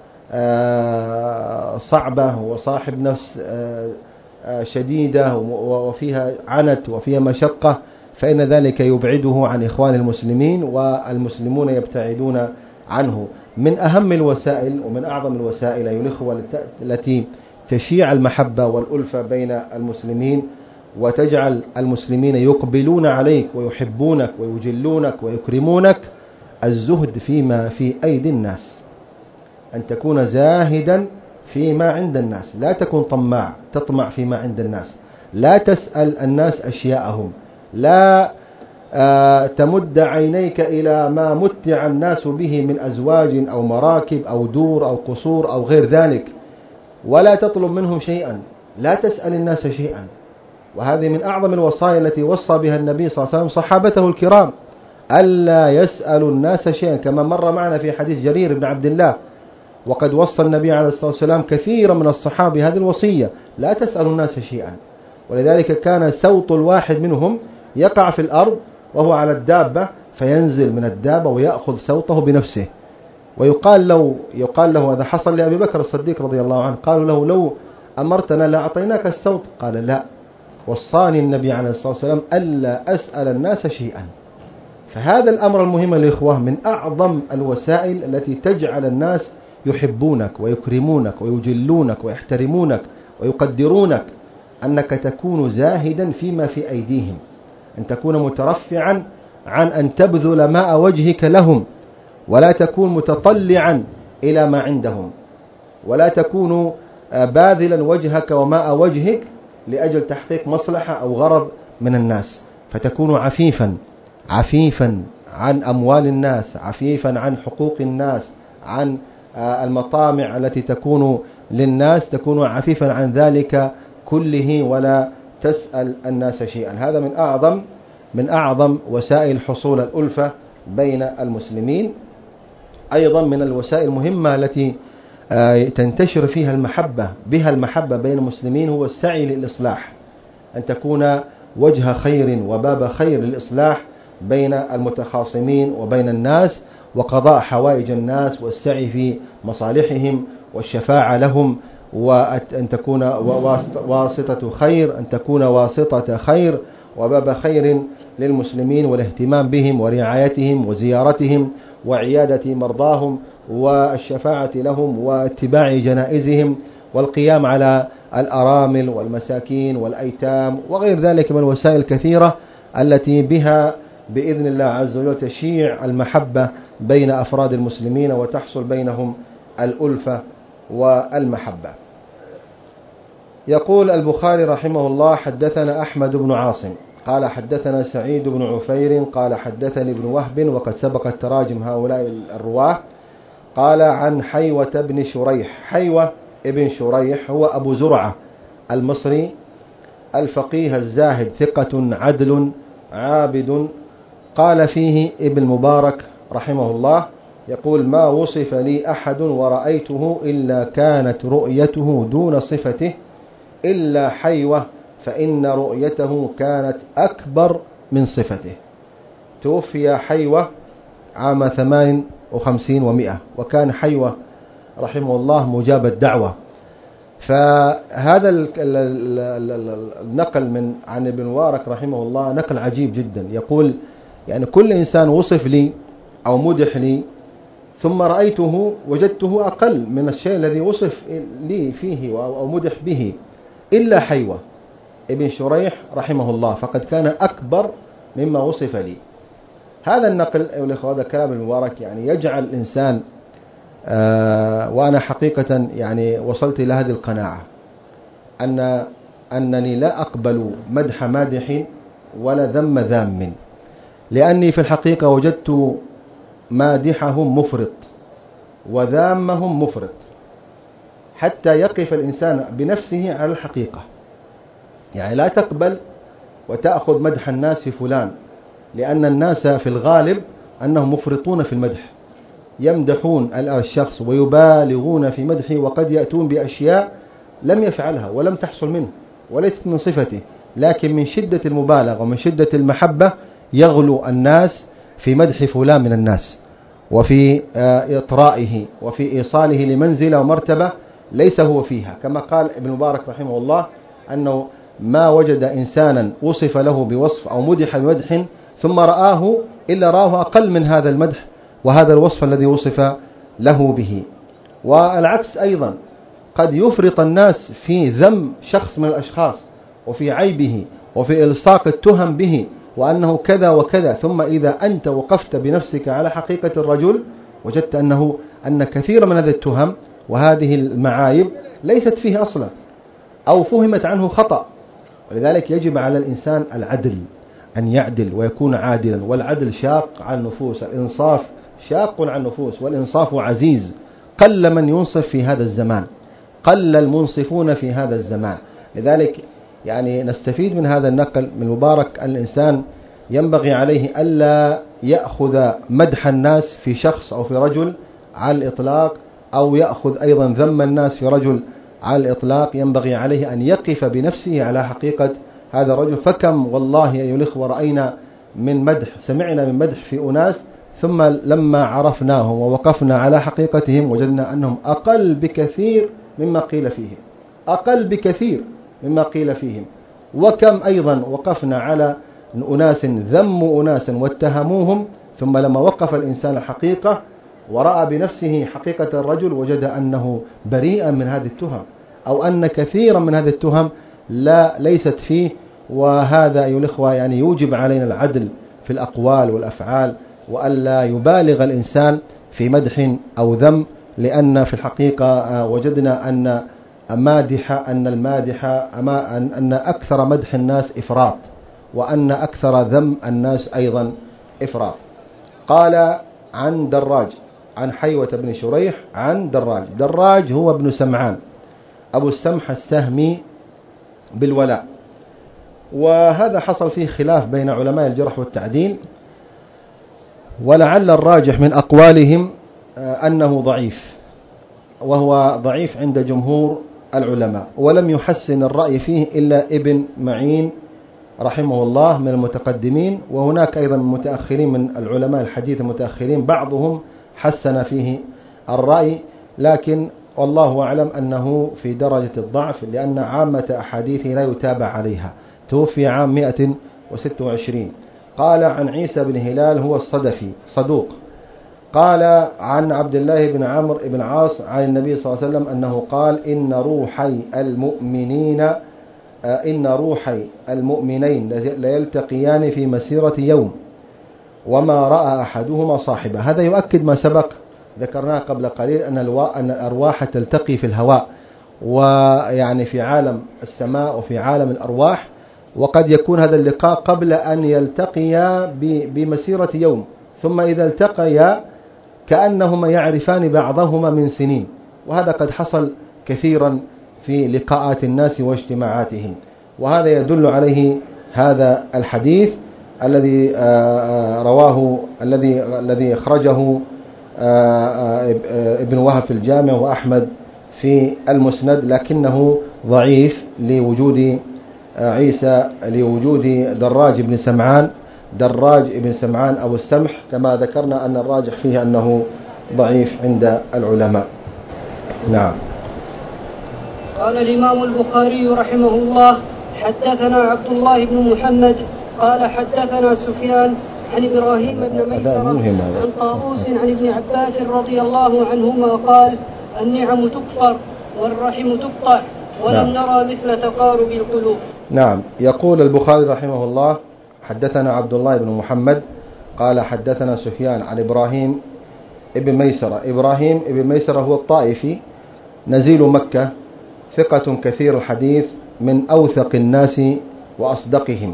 صعبة وصاحب نفس شديدة وفيها عنت وفيها مشقة، فإن ذلك يبعده عن إخوان المسلمين، والمسلمون يبتعدون عنه. من أهم الوسائل ومن أعظم الوسائل أيها الإخوة التي تشيع المحبة والألفة بين المسلمين وتجعل المسلمين يقبلون عليك ويحبونك ويجلونك ويكرمونك: الزهد فيما في أيدي الناس. أن تكون زاهدا فيما عند الناس، لا تكون طماع تطمع فيما عند الناس، لا تسأل الناس أشياءهم، لا تمد عينيك إلى ما متع الناس به من أزواج أو مراكب أو دور أو قصور أو غير ذلك، ولا تطلب منهم شيئا، لا تسأل الناس شيئا. وهذه من أعظم الوصايا التي وصى بها النبي صلى الله عليه وسلم صحابته الكرام، ألا يسألوا الناس شيئا، كما مر معنا في حديث جرير بن عبد الله. وقد وصى النبي عليه الصلاة والسلام كثيرا من الصحابة هذه الوصية: لا تسألوا الناس شيئا. ولذلك كان صوت الواحد منهم يقع في الأرض وهو على الدابة، فينزل من الدابة ويأخذ صوته بنفسه ويقال له يقال له هذا حصل لأبي بكر الصديق رضي الله عنه، قالوا له لو أمرتنا لأعطيناك السوط، قال لا، وصاني النبي عليه الصلاة والسلام ألا أسأل الناس شيئا. فهذا الأمر المهم الإخوة من أعظم الوسائل التي تجعل الناس يحبونك ويكرمونك ويجلونك ويحترمونك ويقدرونك، أنك تكون زاهدا فيما في أيديهم، أن تكون مترفعا عن أن تبذل ماء وجهك لهم، ولا تكون متطلعا إلى ما عندهم، ولا تكون باذلا وجهك وماء وجهك لأجل تحقيق مصلحة أو غرض من الناس، فتكون عفيفا عفيفا عن أموال الناس، عفيفا عن حقوق الناس، عن المطامع التي تكون للناس، تكون عفيفا عن ذلك كله ولا تسأل الناس شيئا. هذا من أعظم من أعظم وسائل حصول الألفة بين المسلمين. أيضا من الوسائل المهمة التي تنتشر فيها المحبة بها المحبة بين المسلمين هو السعي للإصلاح، أن تكون وجه خير وباب خير للإصلاح بين المتخاصمين وبين الناس، وقضاء حوائج الناس والسعي في مصالحهم والشفاعة لهم، وأن تكون واسطة خير، أن تكون واسطة خير وباب خير للمسلمين، والاهتمام بهم ورعايتهم وزيارتهم وعيادة مرضاهم والشفاعة لهم واتباع جنائزهم، والقيام على الأرامل والمساكين والأيتام وغير ذلك من الوسائل الكثيرة التي بها بإذن الله عز وجل تشيع المحبة بين أفراد المسلمين وتحصل بينهم الألفة والمحبة. يقول البخاري رحمه الله: حدثنا أحمد بن عاصم قال حدثنا سعيد بن عفير قال حدثني ابن وهب، وقد سبقت تراجم هؤلاء الرواة. قال عن حيوة بن شريح. حيوة ابن شريح هو أبو زرعة المصري الفقيه الزاهد، ثقة عدل عابد. قال فيه ابن مبارك رحمه الله يقول: ما وصف لي أحد ورأيته إلا كانت رؤيته دون صفته إلا حيوة، فإن رؤيته كانت أكبر من صفته. توفي حيوة عام ثمان وخمسين ومئة، وكان حيوة رحمه الله مجاب الدعوة. فهذا النقل من عن ابن مبارك رحمه الله نقل عجيب جدا. يقول يعني كل إنسان وصف لي أو مدح لي ثم رأيته وجدته أقل من الشيء الذي وصف لي فيه أو مدح به إلا حيوة ابن شريح رحمه الله، فقد كان أكبر مما وصف لي. هذا النقل أيها الأخوة، هذا كلام المبارك يعني يجعل الإنسان آه وأنا حقيقة يعني وصلت إلى هذه القناعة أن أنني لا أقبل مدح مادح ولا ذم ذام، لأني في الحقيقة وجدت مادحهم مفرط وذامهم مفرط، حتى يقف الإنسان بنفسه على الحقيقة. يعني لا تقبل وتأخذ مدح الناس في فلان، لأن الناس في الغالب أنهم مفرطون في المدح، يمدحون الشخص ويبالغون في مدحه، وقد يأتون بأشياء لم يفعلها ولم تحصل منه وليست من صفته، لكن من شدة المبالغة ومن شدة المحبة يغلو الناس في مدح فلان من الناس، وفي إطرائه وفي إيصاله لمنزلة ومرتبة ليس هو فيها. كما قال ابن مبارك رحمه الله أنه ما وجد إنسانا وصف له بوصف أو مدح بمدح ثم رآه إلا رآه أقل من هذا المدح وهذا الوصف الذي وصف له به. والعكس أيضا، قد يفرط الناس في ذم شخص من الأشخاص وفي عيبه وفي إلصاق التهم به وأنه كذا وكذا، ثم إذا أنت وقفت بنفسك على حقيقة الرجل وجدت أنه أن كثير من هذه التهم وهذه المعايب ليست فيه أصلا أو فهمت عنه خطأ. ولذلك يجب على الإنسان العدل، أن يعدل ويكون عادلا، والعدل شاق على النفوس، الإنصاف شاق على النفوس، والإنصاف عزيز. قل من ينصف في هذا الزمان، قل المنصفون في هذا الزمان. لذلك يعني نستفيد من هذا النقل من مبارك أن الإنسان ينبغي عليه ألا يأخذ مدح الناس في شخص أو في رجل على الإطلاق، أو يأخذ أيضا ذم الناس في رجل على الإطلاق. ينبغي عليه أن يقف بنفسه على حقيقة هذا الرجل. فكم والله أيها الأخوة رأينا من مدح، سمعنا من مدح في أناس ثم لما عرفناهم ووقفنا على حقيقتهم وجدنا أنهم أقل بكثير مما قيل فيهم، أقل بكثير مما قيل فيهم. وكم أيضا وقفنا على أناس ذموا أناسا واتهموهم، ثم لما وقف الإنسان الحقيقة ورأى بنفسه حقيقة الرجل وجد أنه بريئا من هذه التهم، أو أن كثيرا من هذه التهم لا ليست فيه. وهذا أيها الإخوة يعني يوجب علينا العدل في الأقوال والأفعال، وألا يبالغ الإنسان في مدح أو ذم، لأن في الحقيقة وجدنا أن مادح أن المادح أما أن أكثر مدح الناس إفراط، وأن أكثر ذم الناس أيضا إفراط. قال عن دراج عن حيوة بن شريح عن دراج. دراج هو ابن سمعان أبو السمح السهمي بالولاء، وهذا حصل فيه خلاف بين علماء الجرح والتعديل، ولعل الراجح من أقوالهم أنه ضعيف، وهو ضعيف عند جمهور العلماء، ولم يحسن الرأي فيه إلا ابن معين رحمه الله من المتقدمين، وهناك أيضا متأخرين من العلماء الحديث المتأخرين بعضهم حسن فيه الرأي، لكن والله أعلم أنه في درجة الضعف، لأن عامة أحاديثه لا يتابع عليها. توفي عام مئة وستة وعشرين. قال عن عيسى بن هلال هو الصدفي صدوق. قال عن عبد الله بن عمرو بن عاص عن النبي صلى الله عليه وسلم أنه قال إن روحي المؤمنين إن روحي المؤمنين ليلتقيان في مسيرة يوم وما رأى أحدهما صاحبه. هذا يؤكد ما سبق ذكرناه قبل قليل، أن أن الأرواح تلتقي في الهواء، ويعني في عالم السماء وفي عالم الأرواح، وقد يكون هذا اللقاء قبل أن يلتقيا بمسيرة يوم، ثم إذا التقيا كأنهما يعرفان بعضهما من سنين. وهذا قد حصل كثيرا في لقاءات الناس واجتماعاتهم، وهذا يدل عليه هذا الحديث الذي رواه الذي الذي أخرجه ابن وهب في الجامع وأحمد في المسند، لكنه ضعيف لوجود عيسى لوجود دراج بن سمعان دراج بن سمعان أبو السمح، كما ذكرنا أن الراجح فيه أنه ضعيف عند العلماء. نعم. قال الإمام البخاري رحمه الله: حدثنا عبد الله بن محمد قال حدثنا سفيان عن إبراهيم بن ميسرة عن طاووس عن ابن عباس رضي الله عنهما قال: النعم تكفر والرحم تقطع ولم نعم. نرى مثل تقارب القلوب. نعم. يقول البخاري رحمه الله: حدثنا عبد الله بن محمد قال حدثنا سفيان عن إبراهيم ابن ميسرة. إبراهيم ابن ميسرة هو الطائفي نزيل مكة، ثقة كثير الحديث من أوثق الناس وأصدقهم.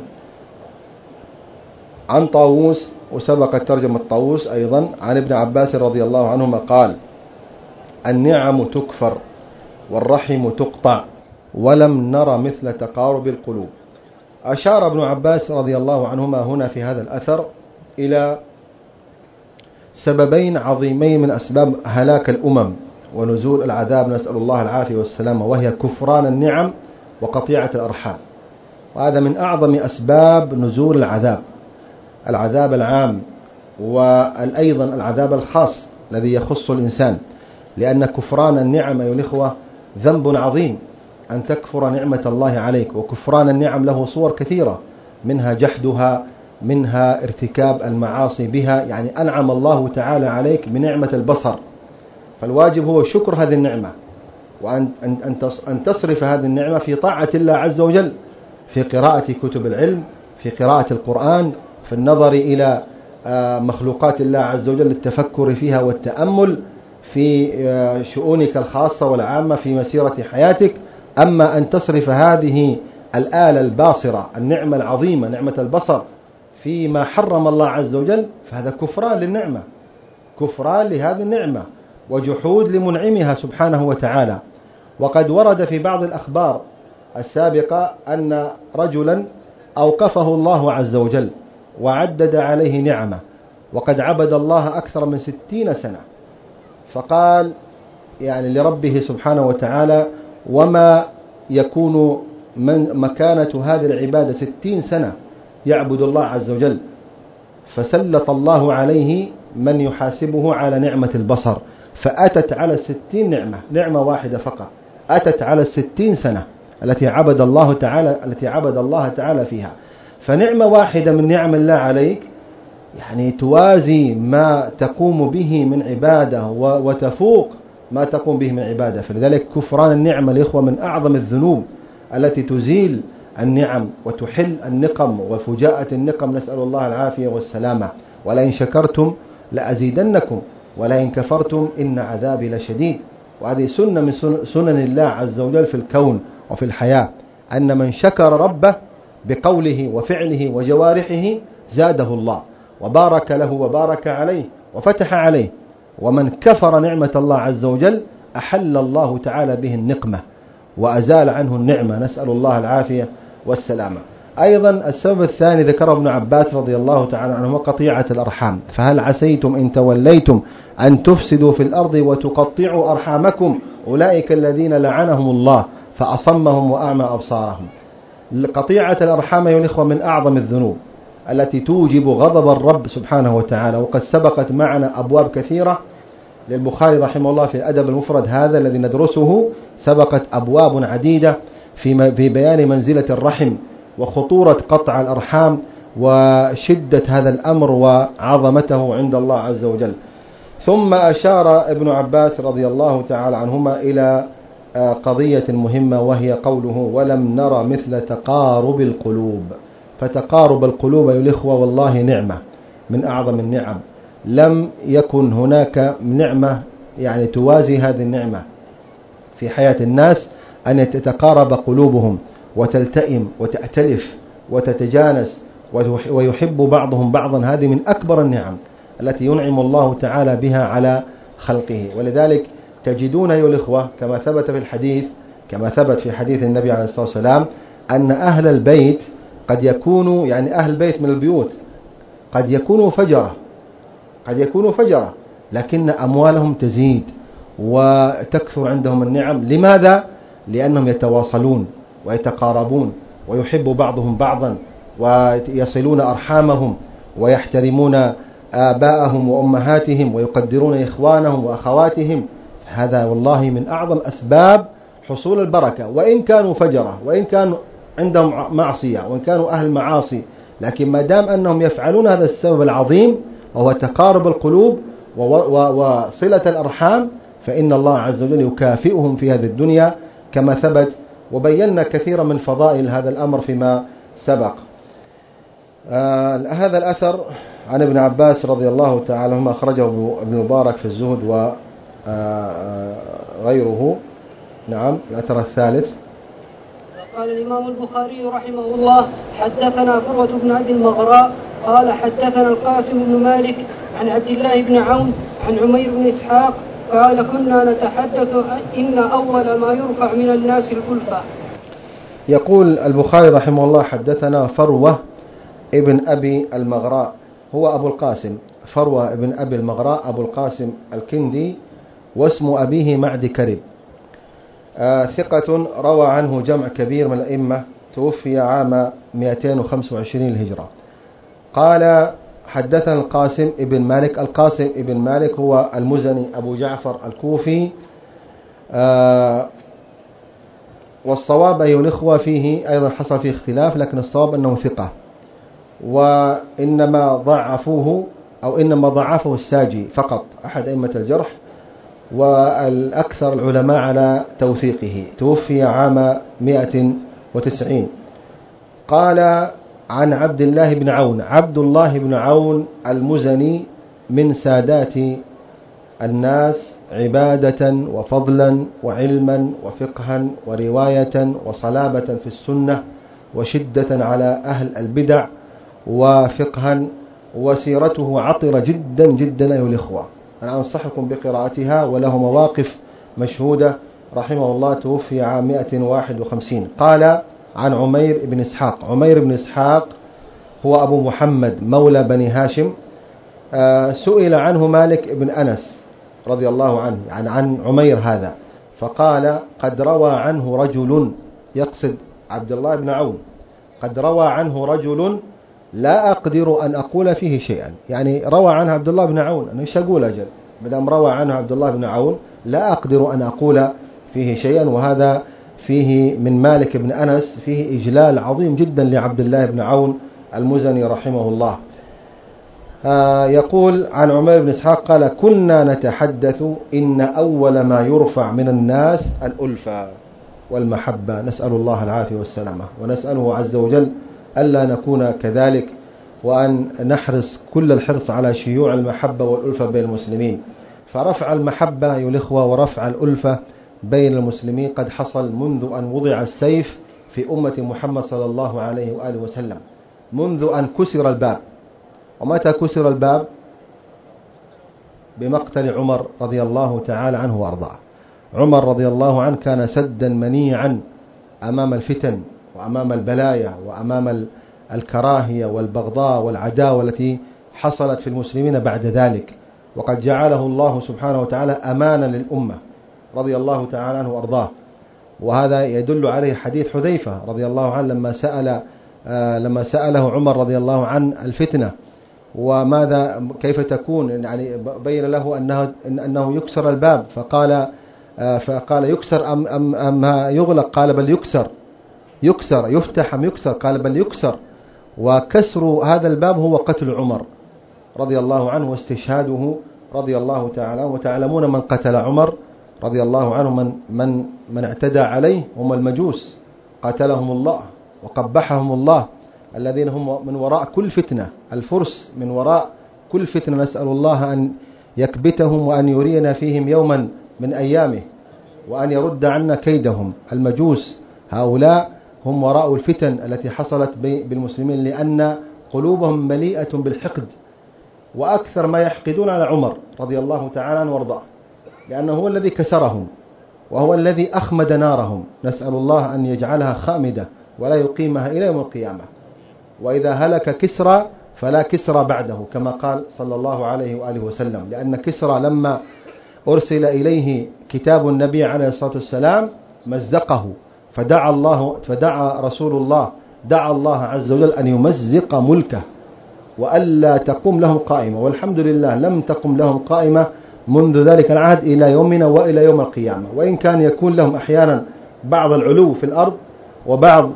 عن طاووس، وسبق ترجمة طاووس أيضا، عن ابن عباس رضي الله عنهما قال: النعم تكفر والرحم تقطع ولم نرى مثل تقارب القلوب. أشار ابن عباس رضي الله عنهما هنا في هذا الأثر إلى سببين عظيمين من أسباب هلاك الأمم ونزول العذاب، نسأل الله العافية والسلامة، وهي كفران النعم وقطيعة الأرحام. وهذا من أعظم أسباب نزول العذاب، العذاب العام وأيضا العذاب الخاص الذي يخص الإنسان، لأن كفران النعم أيها الإخوة ذنب عظيم، أن تكفر نعمة الله عليك. وكفران النعم له صور كثيرة، منها جحدها، منها ارتكاب المعاصي بها. يعني أنعم الله تعالى عليك بنعمة البصر، فالواجب هو شكر هذه النعمة، وأن أن تصرف هذه النعمة في طاعة الله عز وجل، في قراءة كتب العلم، في قراءة القرآن، في النظر إلى مخلوقات الله عز وجل، التفكر فيها والتأمل في شؤونك الخاصة والعامة في مسيرة حياتك. أما أن تصرف هذه الآلة الباصرة، النعمة العظيمة نعمة البصر، فيما حرم الله عز وجل، فهذا كفران للنعمة، كفران لهذه النعمة وجحود لمنعمها سبحانه وتعالى. وقد ورد في بعض الأخبار السابقة أن رجلا أوقفه الله عز وجل وعدد عليه نعمة، وقد عبد الله أكثر من ستين سنة، فقال يعني لربه سبحانه وتعالى: وما يكون من مكانة هذه العبادة ستين سنة يعبد الله عز وجل، فسلط الله عليه من يحاسبه على نعمة البصر، فأتت على الستين نعمة، نعمة واحدة فقط أتت على الستين سنة التي عبد الله تعالى التي عبد الله تعالى فيها. فنعمة واحدة من نعم الله عليك يعني توازي ما تقوم به من عبادة وتفوق ما تقوم به من عبادة. فلذلك كفران النعمة الإخوة من أعظم الذنوب التي تزيل النعم وتحل النقم وفجاءة النقم، نسأل الله العافية والسلامة. ولئن شكرتم لأزيدنكم ولئن كفرتم إن عذابي لشديد. وهذه سنة من سنن الله عز وجل في الكون وفي الحياة، أن من شكر ربه بقوله وفعله وجوارحه زاده الله وبارك له وبارك عليه وفتح عليه، ومن كفر نعمة الله عز وجل أحل الله تعالى به النقمة وأزال عنه النعمة، نسأل الله العافية والسلامة. أيضا السبب الثاني ذكره ابن عباس رضي الله تعالى عنه قطيعة الأرحام، فهل عسيتم إن توليتم أن تفسدوا في الأرض وتقطعوا أرحامكم أولئك الذين لعنهم الله فأصمهم وأعمى أبصارهم. قطيعة الأرحام يا الإخوة من أعظم الذنوب التي توجب غضب الرب سبحانه وتعالى، وقد سبقت معنا أبواب كثيرة للبخاري رحمه الله في الأدب المفرد هذا الذي ندرسه، سبقت أبواب عديدة في بيان منزلة الرحم وخطورة قطع الأرحام وشدة هذا الأمر وعظمته عند الله عز وجل. ثم أشار ابن عباس رضي الله تعالى عنهما إلى قضية مهمة، وهي قوله ولم نرى مثل تقارب القلوب. فتقارب القلوب يا الإخوة والله نعمة من أعظم النعم، لم يكن هناك نعمة يعني توازي هذه النعمة في حياة الناس، أن تتقارب قلوبهم وتلتئم وتأتلف وتتجانس ويحب بعضهم بعضا. هذه من أكبر النعم التي ينعم الله تعالى بها على خلقه. ولذلك تجدون أيها الإخوة كما ثبت في الحديث كما ثبت في حديث النبي عليه الصلاة والسلام أن أهل البيت قد يكونوا يعني أهل البيت من البيوت قد يكونوا فجرة قد يكونوا فجرة لكن أموالهم تزيد وتكثر عندهم النعم. لماذا؟ لأنهم يتواصلون ويتقاربون ويحب بعضهم بعضا ويصلون أرحامهم ويحترمون آباءهم وأمهاتهم ويقدرون إخوانهم وأخواتهم. هذا والله من أعظم أسباب حصول البركة، وإن كانوا فجرة وإن كانوا عندهم معصية وإن كانوا أهل معاصي، لكن ما دام أنهم يفعلون هذا السبب العظيم وهو تقارب القلوب وصلة الأرحام، فإن الله عز وجل يكافئهم في هذه الدنيا كما ثبت، وبينا كثيرا من فضائل هذا الأمر فيما سبق. آه هذا الأثر عن ابن عباس رضي الله تعالى عنهما أخرجه ابن مبارك في الزهد وغيره. نعم. الأثر الثالث قال الإمام البخاري رحمه الله حدثنا فروة بن أبي المغراء قال حدثنا القاسم بن مالك عن عبد الله بن عون عن عمير بن إسحاق قال كنا نتحدث إن أول ما يرفع من الناس الألفة. يقول البخاري رحمه الله حدثنا فروة ابن أبي المغراء، هو أبو القاسم فروة ابن أبي المغراء أبو القاسم الكندي، واسم أبيه معد كرب، آه ثقة روى عنه جمع كبير من الأئمة، توفي عام مئتين وخمسة وعشرين الهجرة. قال حدثنا القاسم ابن مالك. القاسم ابن مالك هو المزني أبو جعفر الكوفي، آه والصواب أيها الإخوة فيه أيضا حصل فيه اختلاف، لكن الصواب أنه ثقة، وإنما ضعفوه أو إنما ضعفه الساجي فقط أحد أئمة الجرح، والأكثر العلماء على توثيقه. توفي عام مئة وتسعين. قال عن عبد الله بن عون. عبد الله بن عون المزني من سادات الناس عبادة وفضلا وعلما وفقها ورواية وصلابة في السنة وشدة على أهل البدع وفقها، وسيرته عطرة جدا جدا أيها الإخوة، أنا أنصحكم بقراءتها وله مواقف مشهودة رحمه الله. توفي عام مئة وواحد وخمسين. قال عن عمير بن إسحاق. عمير بن إسحاق هو أبو محمد مولى بني هاشم، آه سئل عنه مالك بن أنس رضي الله عنه عن, عن عمير هذا، فقال قد روى عنه رجل، يقصد عبد الله بن عون، قد روى عنه رجل لا أقدر أن أقول فيه شيئا. يعني روى عنه عبد الله بن عون، أنا إيش أقول أجل مدام روى عنه عبد الله بن عون لا أقدر أن أقول فيه شيئا. وهذا فيه من مالك بن أنس فيه إجلال عظيم جدا لعبد الله بن عون المزني رحمه الله. آه يقول عن عمير بن إسحاق قال كنا نتحدث إن أول ما يرفع من الناس الألفة والمحبة، نسأل الله العافية والسلامة، ونسأله عز وجل ألا نكون كذلك، وأن نحرص كل الحرص على شيوع المحبة والألفة بين المسلمين. فرفع المحبة أيها الإخوة ورفع الألفة بين المسلمين قد حصل منذ أن وضع السيف في أمة محمد صلى الله عليه وآله وسلم، منذ أن كسر الباب. ومتى كسر الباب؟ بمقتل عمر رضي الله تعالى عنه وأرضاه. عمر رضي الله عنه كان سدا منيعا أمام الفتن وأمام البلايا وأمام الكراهية والبغضاء والعداوة التي حصلت في المسلمين بعد ذلك، وقد جعله الله سبحانه وتعالى أمانا للأمة رضي الله تعالى عنه وأرضاه. وهذا يدل عليه حديث حذيفة رضي الله عنه لما سأل لما سأله عمر رضي الله عنه الفتنة وماذا كيف تكون، يعني بين له أنه أنه يكسر الباب، فقال فقال يكسر أم أم أم يغلق؟ قال بل يكسر. يكسر يفتح أم يكسر؟ قال بل يكسر. وكسر هذا الباب هو قتل عمر رضي الله عنه واستشهاده رضي الله تعالى. وتعلمون من قتل عمر رضي الله عنه من من من اعتدى عليه هم المجوس، قتلهم الله وقبحهم الله، الذين هم من وراء كل فتنة، الفرس من وراء كل فتنة. نسأل الله أن يكبتهم وأن يرينا فيهم يوما من أيامه وأن يرد عنا كيدهم. المجوس هؤلاء هم وراء الفتن التي حصلت بالمسلمين، لأن قلوبهم مليئة بالحقد، وأكثر ما يحقدون على عمر رضي الله تعالى عنه وارضاه، لأنه هو الذي كسرهم وهو الذي أخمد نارهم. نسأل الله أن يجعلها خامدة ولا يقيمها إلى يوم القيامة. وإذا هلك كسرى فلا كسرى بعده، كما قال صلى الله عليه وآله وسلم، لأن كسرى لما أرسل إليه كتاب النبي عليه الصلاة والسلام مزقه، فدعا الله فدعا رسول الله دعا الله عز وجل أن يمزق ملكه وألا تقوم لهم قائمة. والحمد لله لم تقم لهم قائمة منذ ذلك العهد إلى يومنا وإلى يوم القيامة، وإن كان يكون لهم أحيانا بعض العلو في الأرض وبعض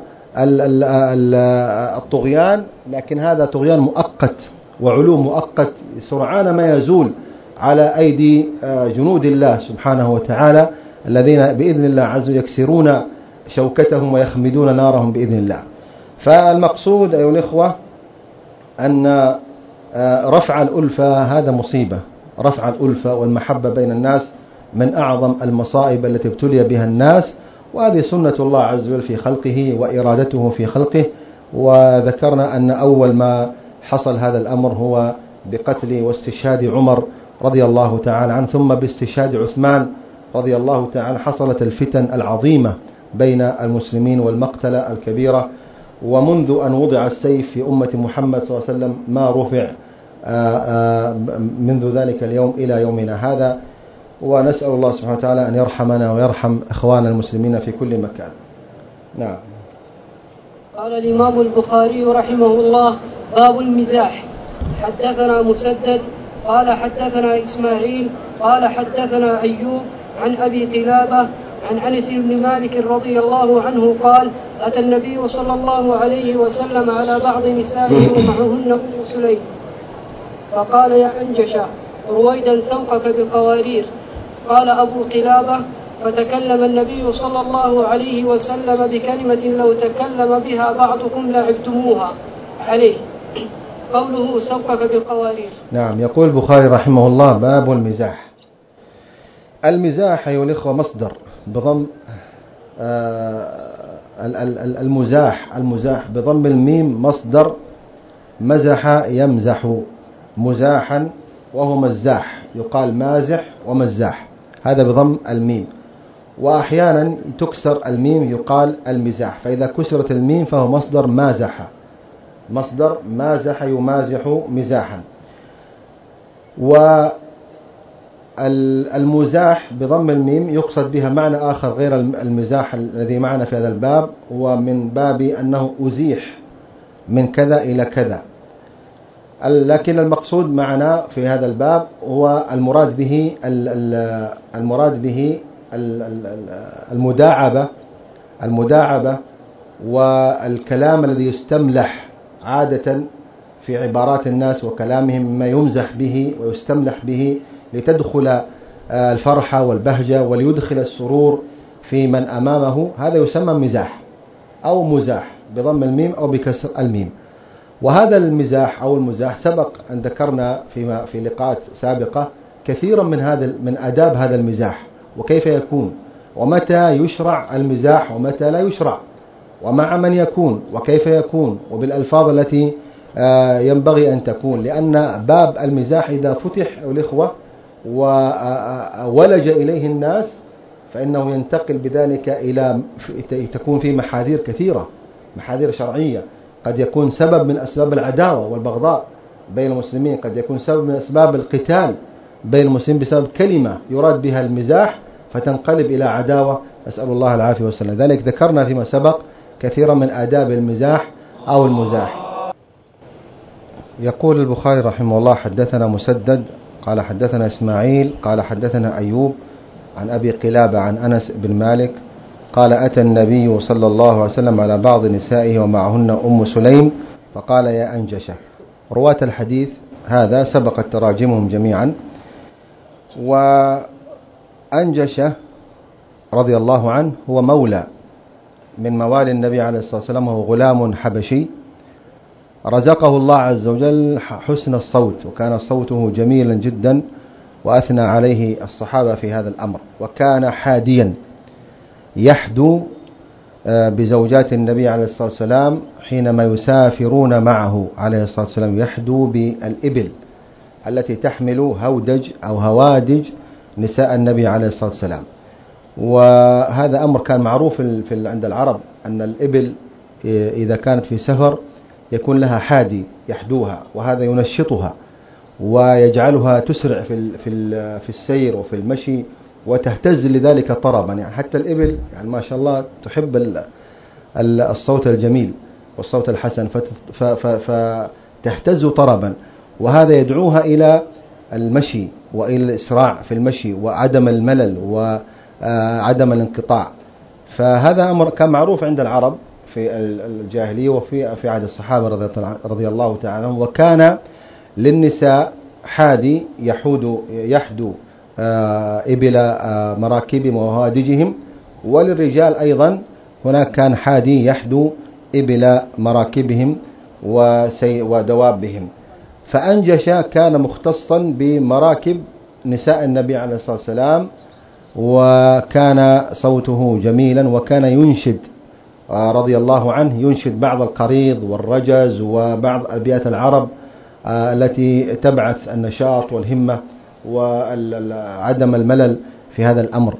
الطغيان، لكن هذا طغيان مؤقت وعلو مؤقت سرعان ما يزول على أيدي جنود الله سبحانه وتعالى، الذين بإذن الله عز وجل يكسرون شوكتهم ويخمدون نارهم بإذن الله. فالمقصود أيها الإخوة أن رفع الألفة هذا مصيبة. رفع الألفة والمحبة بين الناس من أعظم المصائب التي ابتلي بها الناس، وهذه سنة الله عز وجل في خلقه وإرادته في خلقه. وذكرنا أن أول ما حصل هذا الأمر هو بقتل واستشهاد عمر رضي الله تعالى عنه، ثم باستشهاد عثمان رضي الله تعالى حصلت الفتن العظيمة بين المسلمين والمقتلة الكبيرة. ومنذ أن وضع السيف في أمة محمد صلى الله عليه وسلم ما رفع منذ ذلك اليوم إلى يومنا هذا. ونسأل الله سبحانه وتعالى أن يرحمنا ويرحم إخوان المسلمين في كل مكان. نعم. قال الإمام البخاري رحمه الله: باب المزاح. حدثنا مسدد قال حدثنا إسماعيل قال حدثنا أيوب عن أبي قلابة عن أنس بن مالك رضي الله عنه قال: أتى النبي صلى الله عليه وسلم على بعض نسائه ومعهن أم سليم فقال: يا أنجشة رويدا سوقك بالقوارير. قال أبو قلابة: فتكلم النبي صلى الله عليه وسلم بكلمة لو تكلم بها بعضكم لعبتموها عليه. قوله سوقك بالقوارير. نعم. يقول البخاري رحمه الله: باب المزاح. المزاح أيها الإخوة مصدر بضم المزاح المزاح بضم الميم مصدر مزح يمزح مزاحا، وهو مزاح، يقال مازح ومزاح، هذا بضم الميم. وأحيانا تكسر الميم يقال المزاح، فإذا كسرت الميم فهو مصدر مازح، مصدر مازح يمازح مزاحا. والمزاح بضم الميم يقصد بها معنى آخر غير المزاح الذي معنا في هذا الباب، ومن باب أنه أزيح من كذا إلى كذا. لكن المقصود معنا في هذا الباب هو المراد به المراد به المداعبة المداعبة والكلام الذي يستملح عادة في عبارات الناس وكلامهم، مما يمزح به ويستملح به لتدخل الفرحة والبهجة وليدخل السرور في من أمامه. هذا يسمى مزاح أو مزاح بضم الميم أو بكسر الميم. وهذا المزاح أو المزاح سبق أن ذكرنا فيما في لقاءات سابقة كثيرا من هذا من آداب هذا المزاح، وكيف يكون، ومتى يشرع المزاح ومتى لا يشرع، ومع من يكون وكيف يكون، وبالألفاظ التي ينبغي أن تكون. لأن باب المزاح إذا فتح الإخوة وولج إليه الناس فإنه ينتقل بذلك إلى تكون فيه محاذير كثيرة، محاذير شرعية. قد يكون سبب من أسباب العداوة والبغضاء بين المسلمين، قد يكون سبب من أسباب القتال بين المسلمين بسبب كلمة يراد بها المزاح فتنقلب إلى عداوة، نسأل الله العافية والسلام. ذلك ذكرنا فيما سبق كثيرا من آداب المزاح أو المزاح. يقول البخاري رحمه الله: حدثنا مسدد قال حدثنا إسماعيل قال حدثنا أيوب عن أبي قلابة عن أنس بن مالك قال: أتى النبي صلى الله عليه وسلم على بعض نسائه ومعهن أم سليم فقال: يا أنجشة. رواة الحديث هذا سبقت تراجمهم جميعا. وأنجشة رضي الله عنه هو مولى من موالي النبي عليه الصلاة والسلام، وهو غلام حبشي رزقه الله عز وجل حسن الصوت، وكان صوته جميلا جدا، وأثنى عليه الصحابة في هذا الأمر. وكان حاديا يحدو بزوجات النبي عليه الصلاة والسلام حينما يسافرون معه عليه الصلاة والسلام، يحدو بالإبل التي تحمل هودج أو هوادج نساء النبي عليه الصلاة والسلام. وهذا أمر كان معروف في عند العرب، أن الإبل إذا كانت في سفر يكون لها حادي يحدوها، وهذا ينشطها ويجعلها تسرع في في السير وفي المشي، وتهتز لذلك طربا. يعني حتى الإبل يعني ما شاء الله تحب الصوت الجميل والصوت الحسن فتهتز طربا، وهذا يدعوها إلى المشي وإلى الإسراع في المشي وعدم الملل وعدم الانقطاع. فهذا أمر كان معروف عند العرب في الجاهلية وفي في عهد الصحابة رضي الله تعالى عنهم. وكان للنساء حادي يحود يحدو إبل مراكبهم وهوادجهم، وللرجال أيضا هناك كان حادي يحدو إبل مراكبهم ودوابهم. فأنجش كان مختصا بمراكب نساء النبي عليه الصلاة والسلام، وكان صوته جميلا، وكان ينشد رضي الله عنه ينشد بعض القريض والرجز وبعض أبيات العرب التي تبعث النشاط والهمة وعدم الملل في هذا الأمر.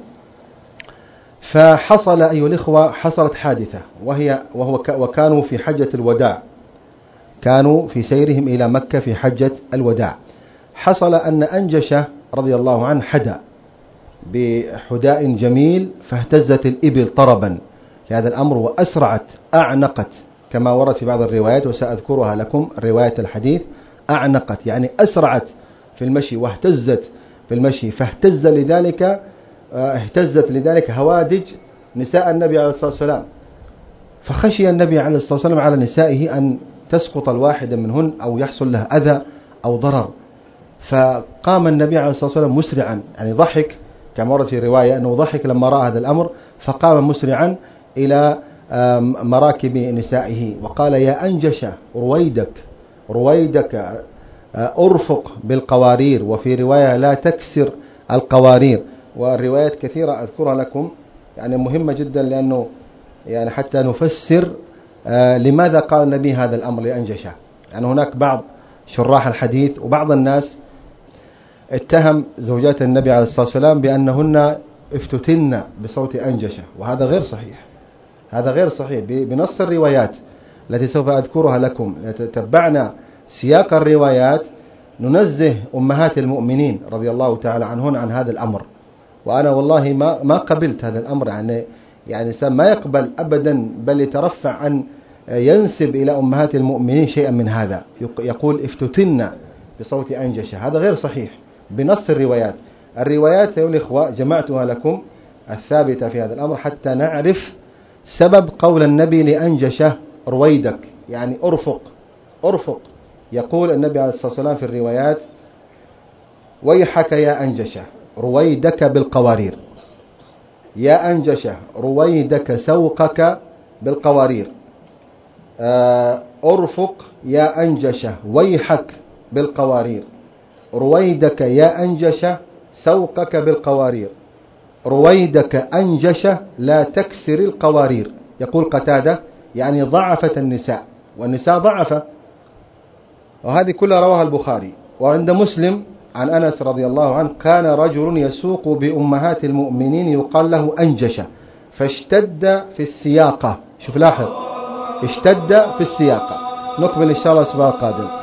فحصل أيها الإخوة حصلت حادثة، وهي وهو وكانوا في حجة الوداع، كانوا في سيرهم إلى مكة في حجة الوداع. حصل أن أنجشة رضي الله عنه حدا بحداء جميل، فاهتزت الإبل طربا لهذا الأمر، وأسرعت أعنقت كما ورد في بعض الروايات، وسأذكرها لكم رواية الحديث. أعنقت يعني أسرعت في المشي واهتزت في المشي، فاهتز لذلك اهتزت لذلك هوادج نساء النبي عليه الصلاة والسلام. فخشي النبي عليه الصلاة والسلام على نسائه أن تسقط الواحدة منهن أو يحصل لها أذى أو ضرر، فقام النبي عليه الصلاة والسلام مسرعا، يعني ضحك كما ورد في رواية أنه ضحك لما رأى هذا الأمر، فقام مسرعا إلى مراكب نسائه وقال: يا أنجشة رويدك رويدك أرفق بالقوارير، وفي رواية لا تكسر القوارير. والروايات كثيرة أذكرها لكم، يعني مهمة جدا، لأنه يعني حتى نفسر لماذا قال النبي هذا الأمر لأنجشة. يعني هناك بعض شراح الحديث وبعض الناس اتهم زوجات النبي عليه الصلاة والسلام بأنهن افتتن بصوت أنجشة، وهذا غير صحيح، هذا غير صحيح بنص الروايات التي سوف أذكرها لكم. تتبعنا سياق الروايات ننزه أمهات المؤمنين رضي الله تعالى عنهن عن هذا الأمر. وأنا والله ما ما قبلت هذا الأمر، يعني يعني ما يقبل أبدا، بل يترفع عن ينسب إلى أمهات المؤمنين شيئا من هذا، يقول افتتنا بصوت أنجشة، هذا غير صحيح بنص الروايات. الروايات يا الإخوة جمعتها لكم الثابتة في هذا الأمر حتى نعرف سبب قول النبي لأنجشة رويدك، يعني أرفق أرفق. يقول النبي عليه الصلاة والسلام في الروايات ويحك يا أنجشة رويدك بالقوارير، يا أنجشة رويدك سوقك بالقوارير، أرفق يا أنجشة ويحك بالقوارير، رويدك يا أنجشة سوقك بالقوارير، رويدك أنجشة لا تكسر القوارير. يقول قتادة يعني ضعفت النساء، والنساء ضعفة، وهذه كلها رواها البخاري. وعند مسلم عن أنس رضي الله عنه كان رجل يسوق بأمهات المؤمنين يقال له أنجشة فاشتد في السياقة. شوف لاحظ، اشتد في السياقة. نكمل إن شاء الله الأسبوع القادم.